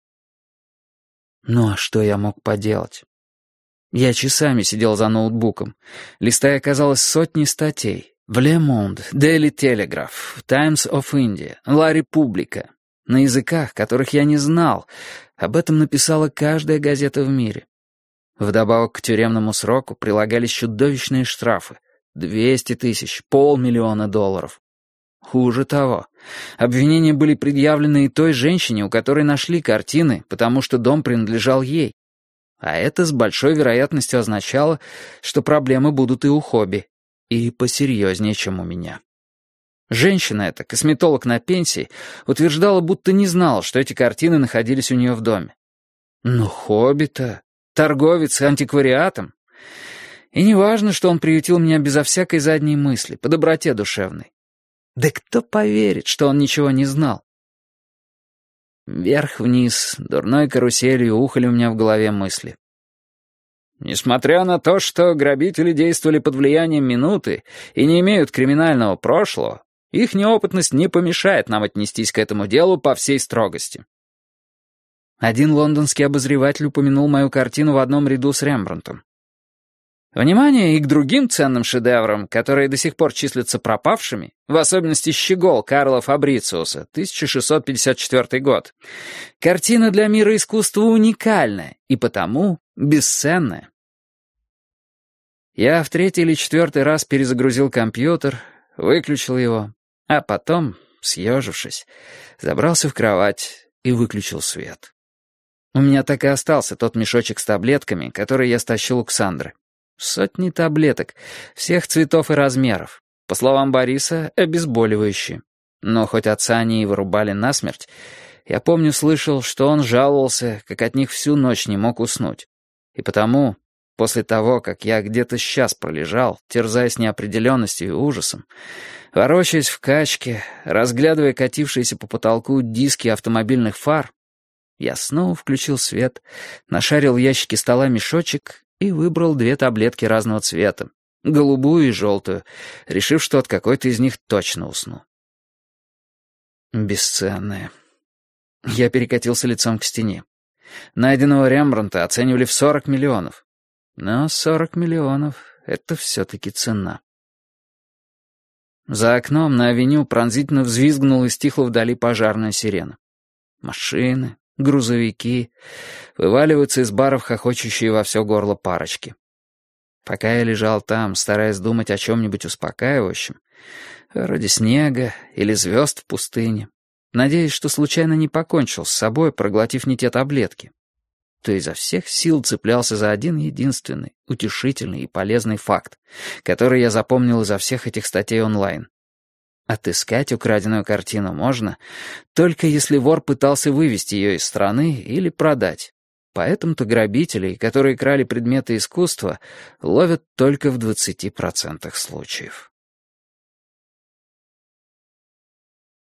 Ну а что я мог поделать? Я часами сидел за ноутбуком, листая, казалось, сотни статей. В Le Monde, Daily Telegraph, Times of India, La Repubblica. На языках, которых я не знал. Об этом написала каждая газета в мире. Вдобавок к тюремному сроку прилагались чудовищные штрафы. 200 тысяч, $500,000. Хуже того, обвинения были предъявлены и той женщине, у которой нашли картины, потому что дом принадлежал ей. А это с большой вероятностью означало, что проблемы будут и у Хобби, и посерьезнее, чем у меня. Женщина эта, косметолог на пенсии, утверждала, будто не знала, что эти картины находились у нее в доме. Но Хобби-то торговец антиквариатом. И не важно, что он приютил меня безо всякой задней мысли, по доброте душевной. Да кто поверит, что он ничего не знал? Вверх-вниз, дурной каруселью ухали у меня в голове мысли. Несмотря на то, что грабители действовали под влиянием минуты и не имеют криминального прошлого, их неопытность не помешает нам отнестись к этому делу по всей строгости. Один лондонский обозреватель упомянул мою картину в одном ряду с Рембрандтом. Внимание и к другим ценным шедеврам, которые до сих пор числятся пропавшими, в особенности «Щегол» Карла Фабрициуса, 1654 год. Картина для мира искусства уникальная и потому бесценная. Я в 3-й или 4-й раз перезагрузил компьютер, выключил его, а потом, съежившись, забрался в кровать и выключил свет. У меня так и остался тот мешочек с таблетками, который я стащил у Ксандры. Сотни таблеток, всех цветов и размеров. По словам Бориса, обезболивающие. Но хоть отца они и вырубали насмерть, я помню, слышал, что он жаловался, как от них всю ночь не мог уснуть. И потому, после того, как я где-то час пролежал, терзаясь неопределенностью и ужасом, ворочаясь в качке, разглядывая катившиеся по потолку диски автомобильных фар, я снова включил свет, нашарил в ящике стола мешочек и выбрал 2 таблетки разного цвета, голубую и желтую, решив, что от какой-то из них точно усну. Бесценные. Я перекатился лицом к стене. Найденного Рембрандта оценивали в 40 миллионов. Но 40 миллионов — это все-таки цена. За окном на авеню пронзительно взвизгнула и стихла вдали пожарная сирена. Машины, грузовики, вываливаются из баров хохочущие во все горло парочки. Пока я лежал там, стараясь думать о чем-нибудь успокаивающем, вроде снега или звезд в пустыне, надеясь, что случайно не покончил с собой, проглотив не те таблетки, то изо всех сил цеплялся за один единственный, утешительный и полезный факт, который я запомнил изо всех этих статей онлайн. Отыскать украденную картину можно, только если вор пытался вывести ее из страны или продать. Поэтому-то грабителей, которые крали предметы искусства, ловят только в 20% случаев.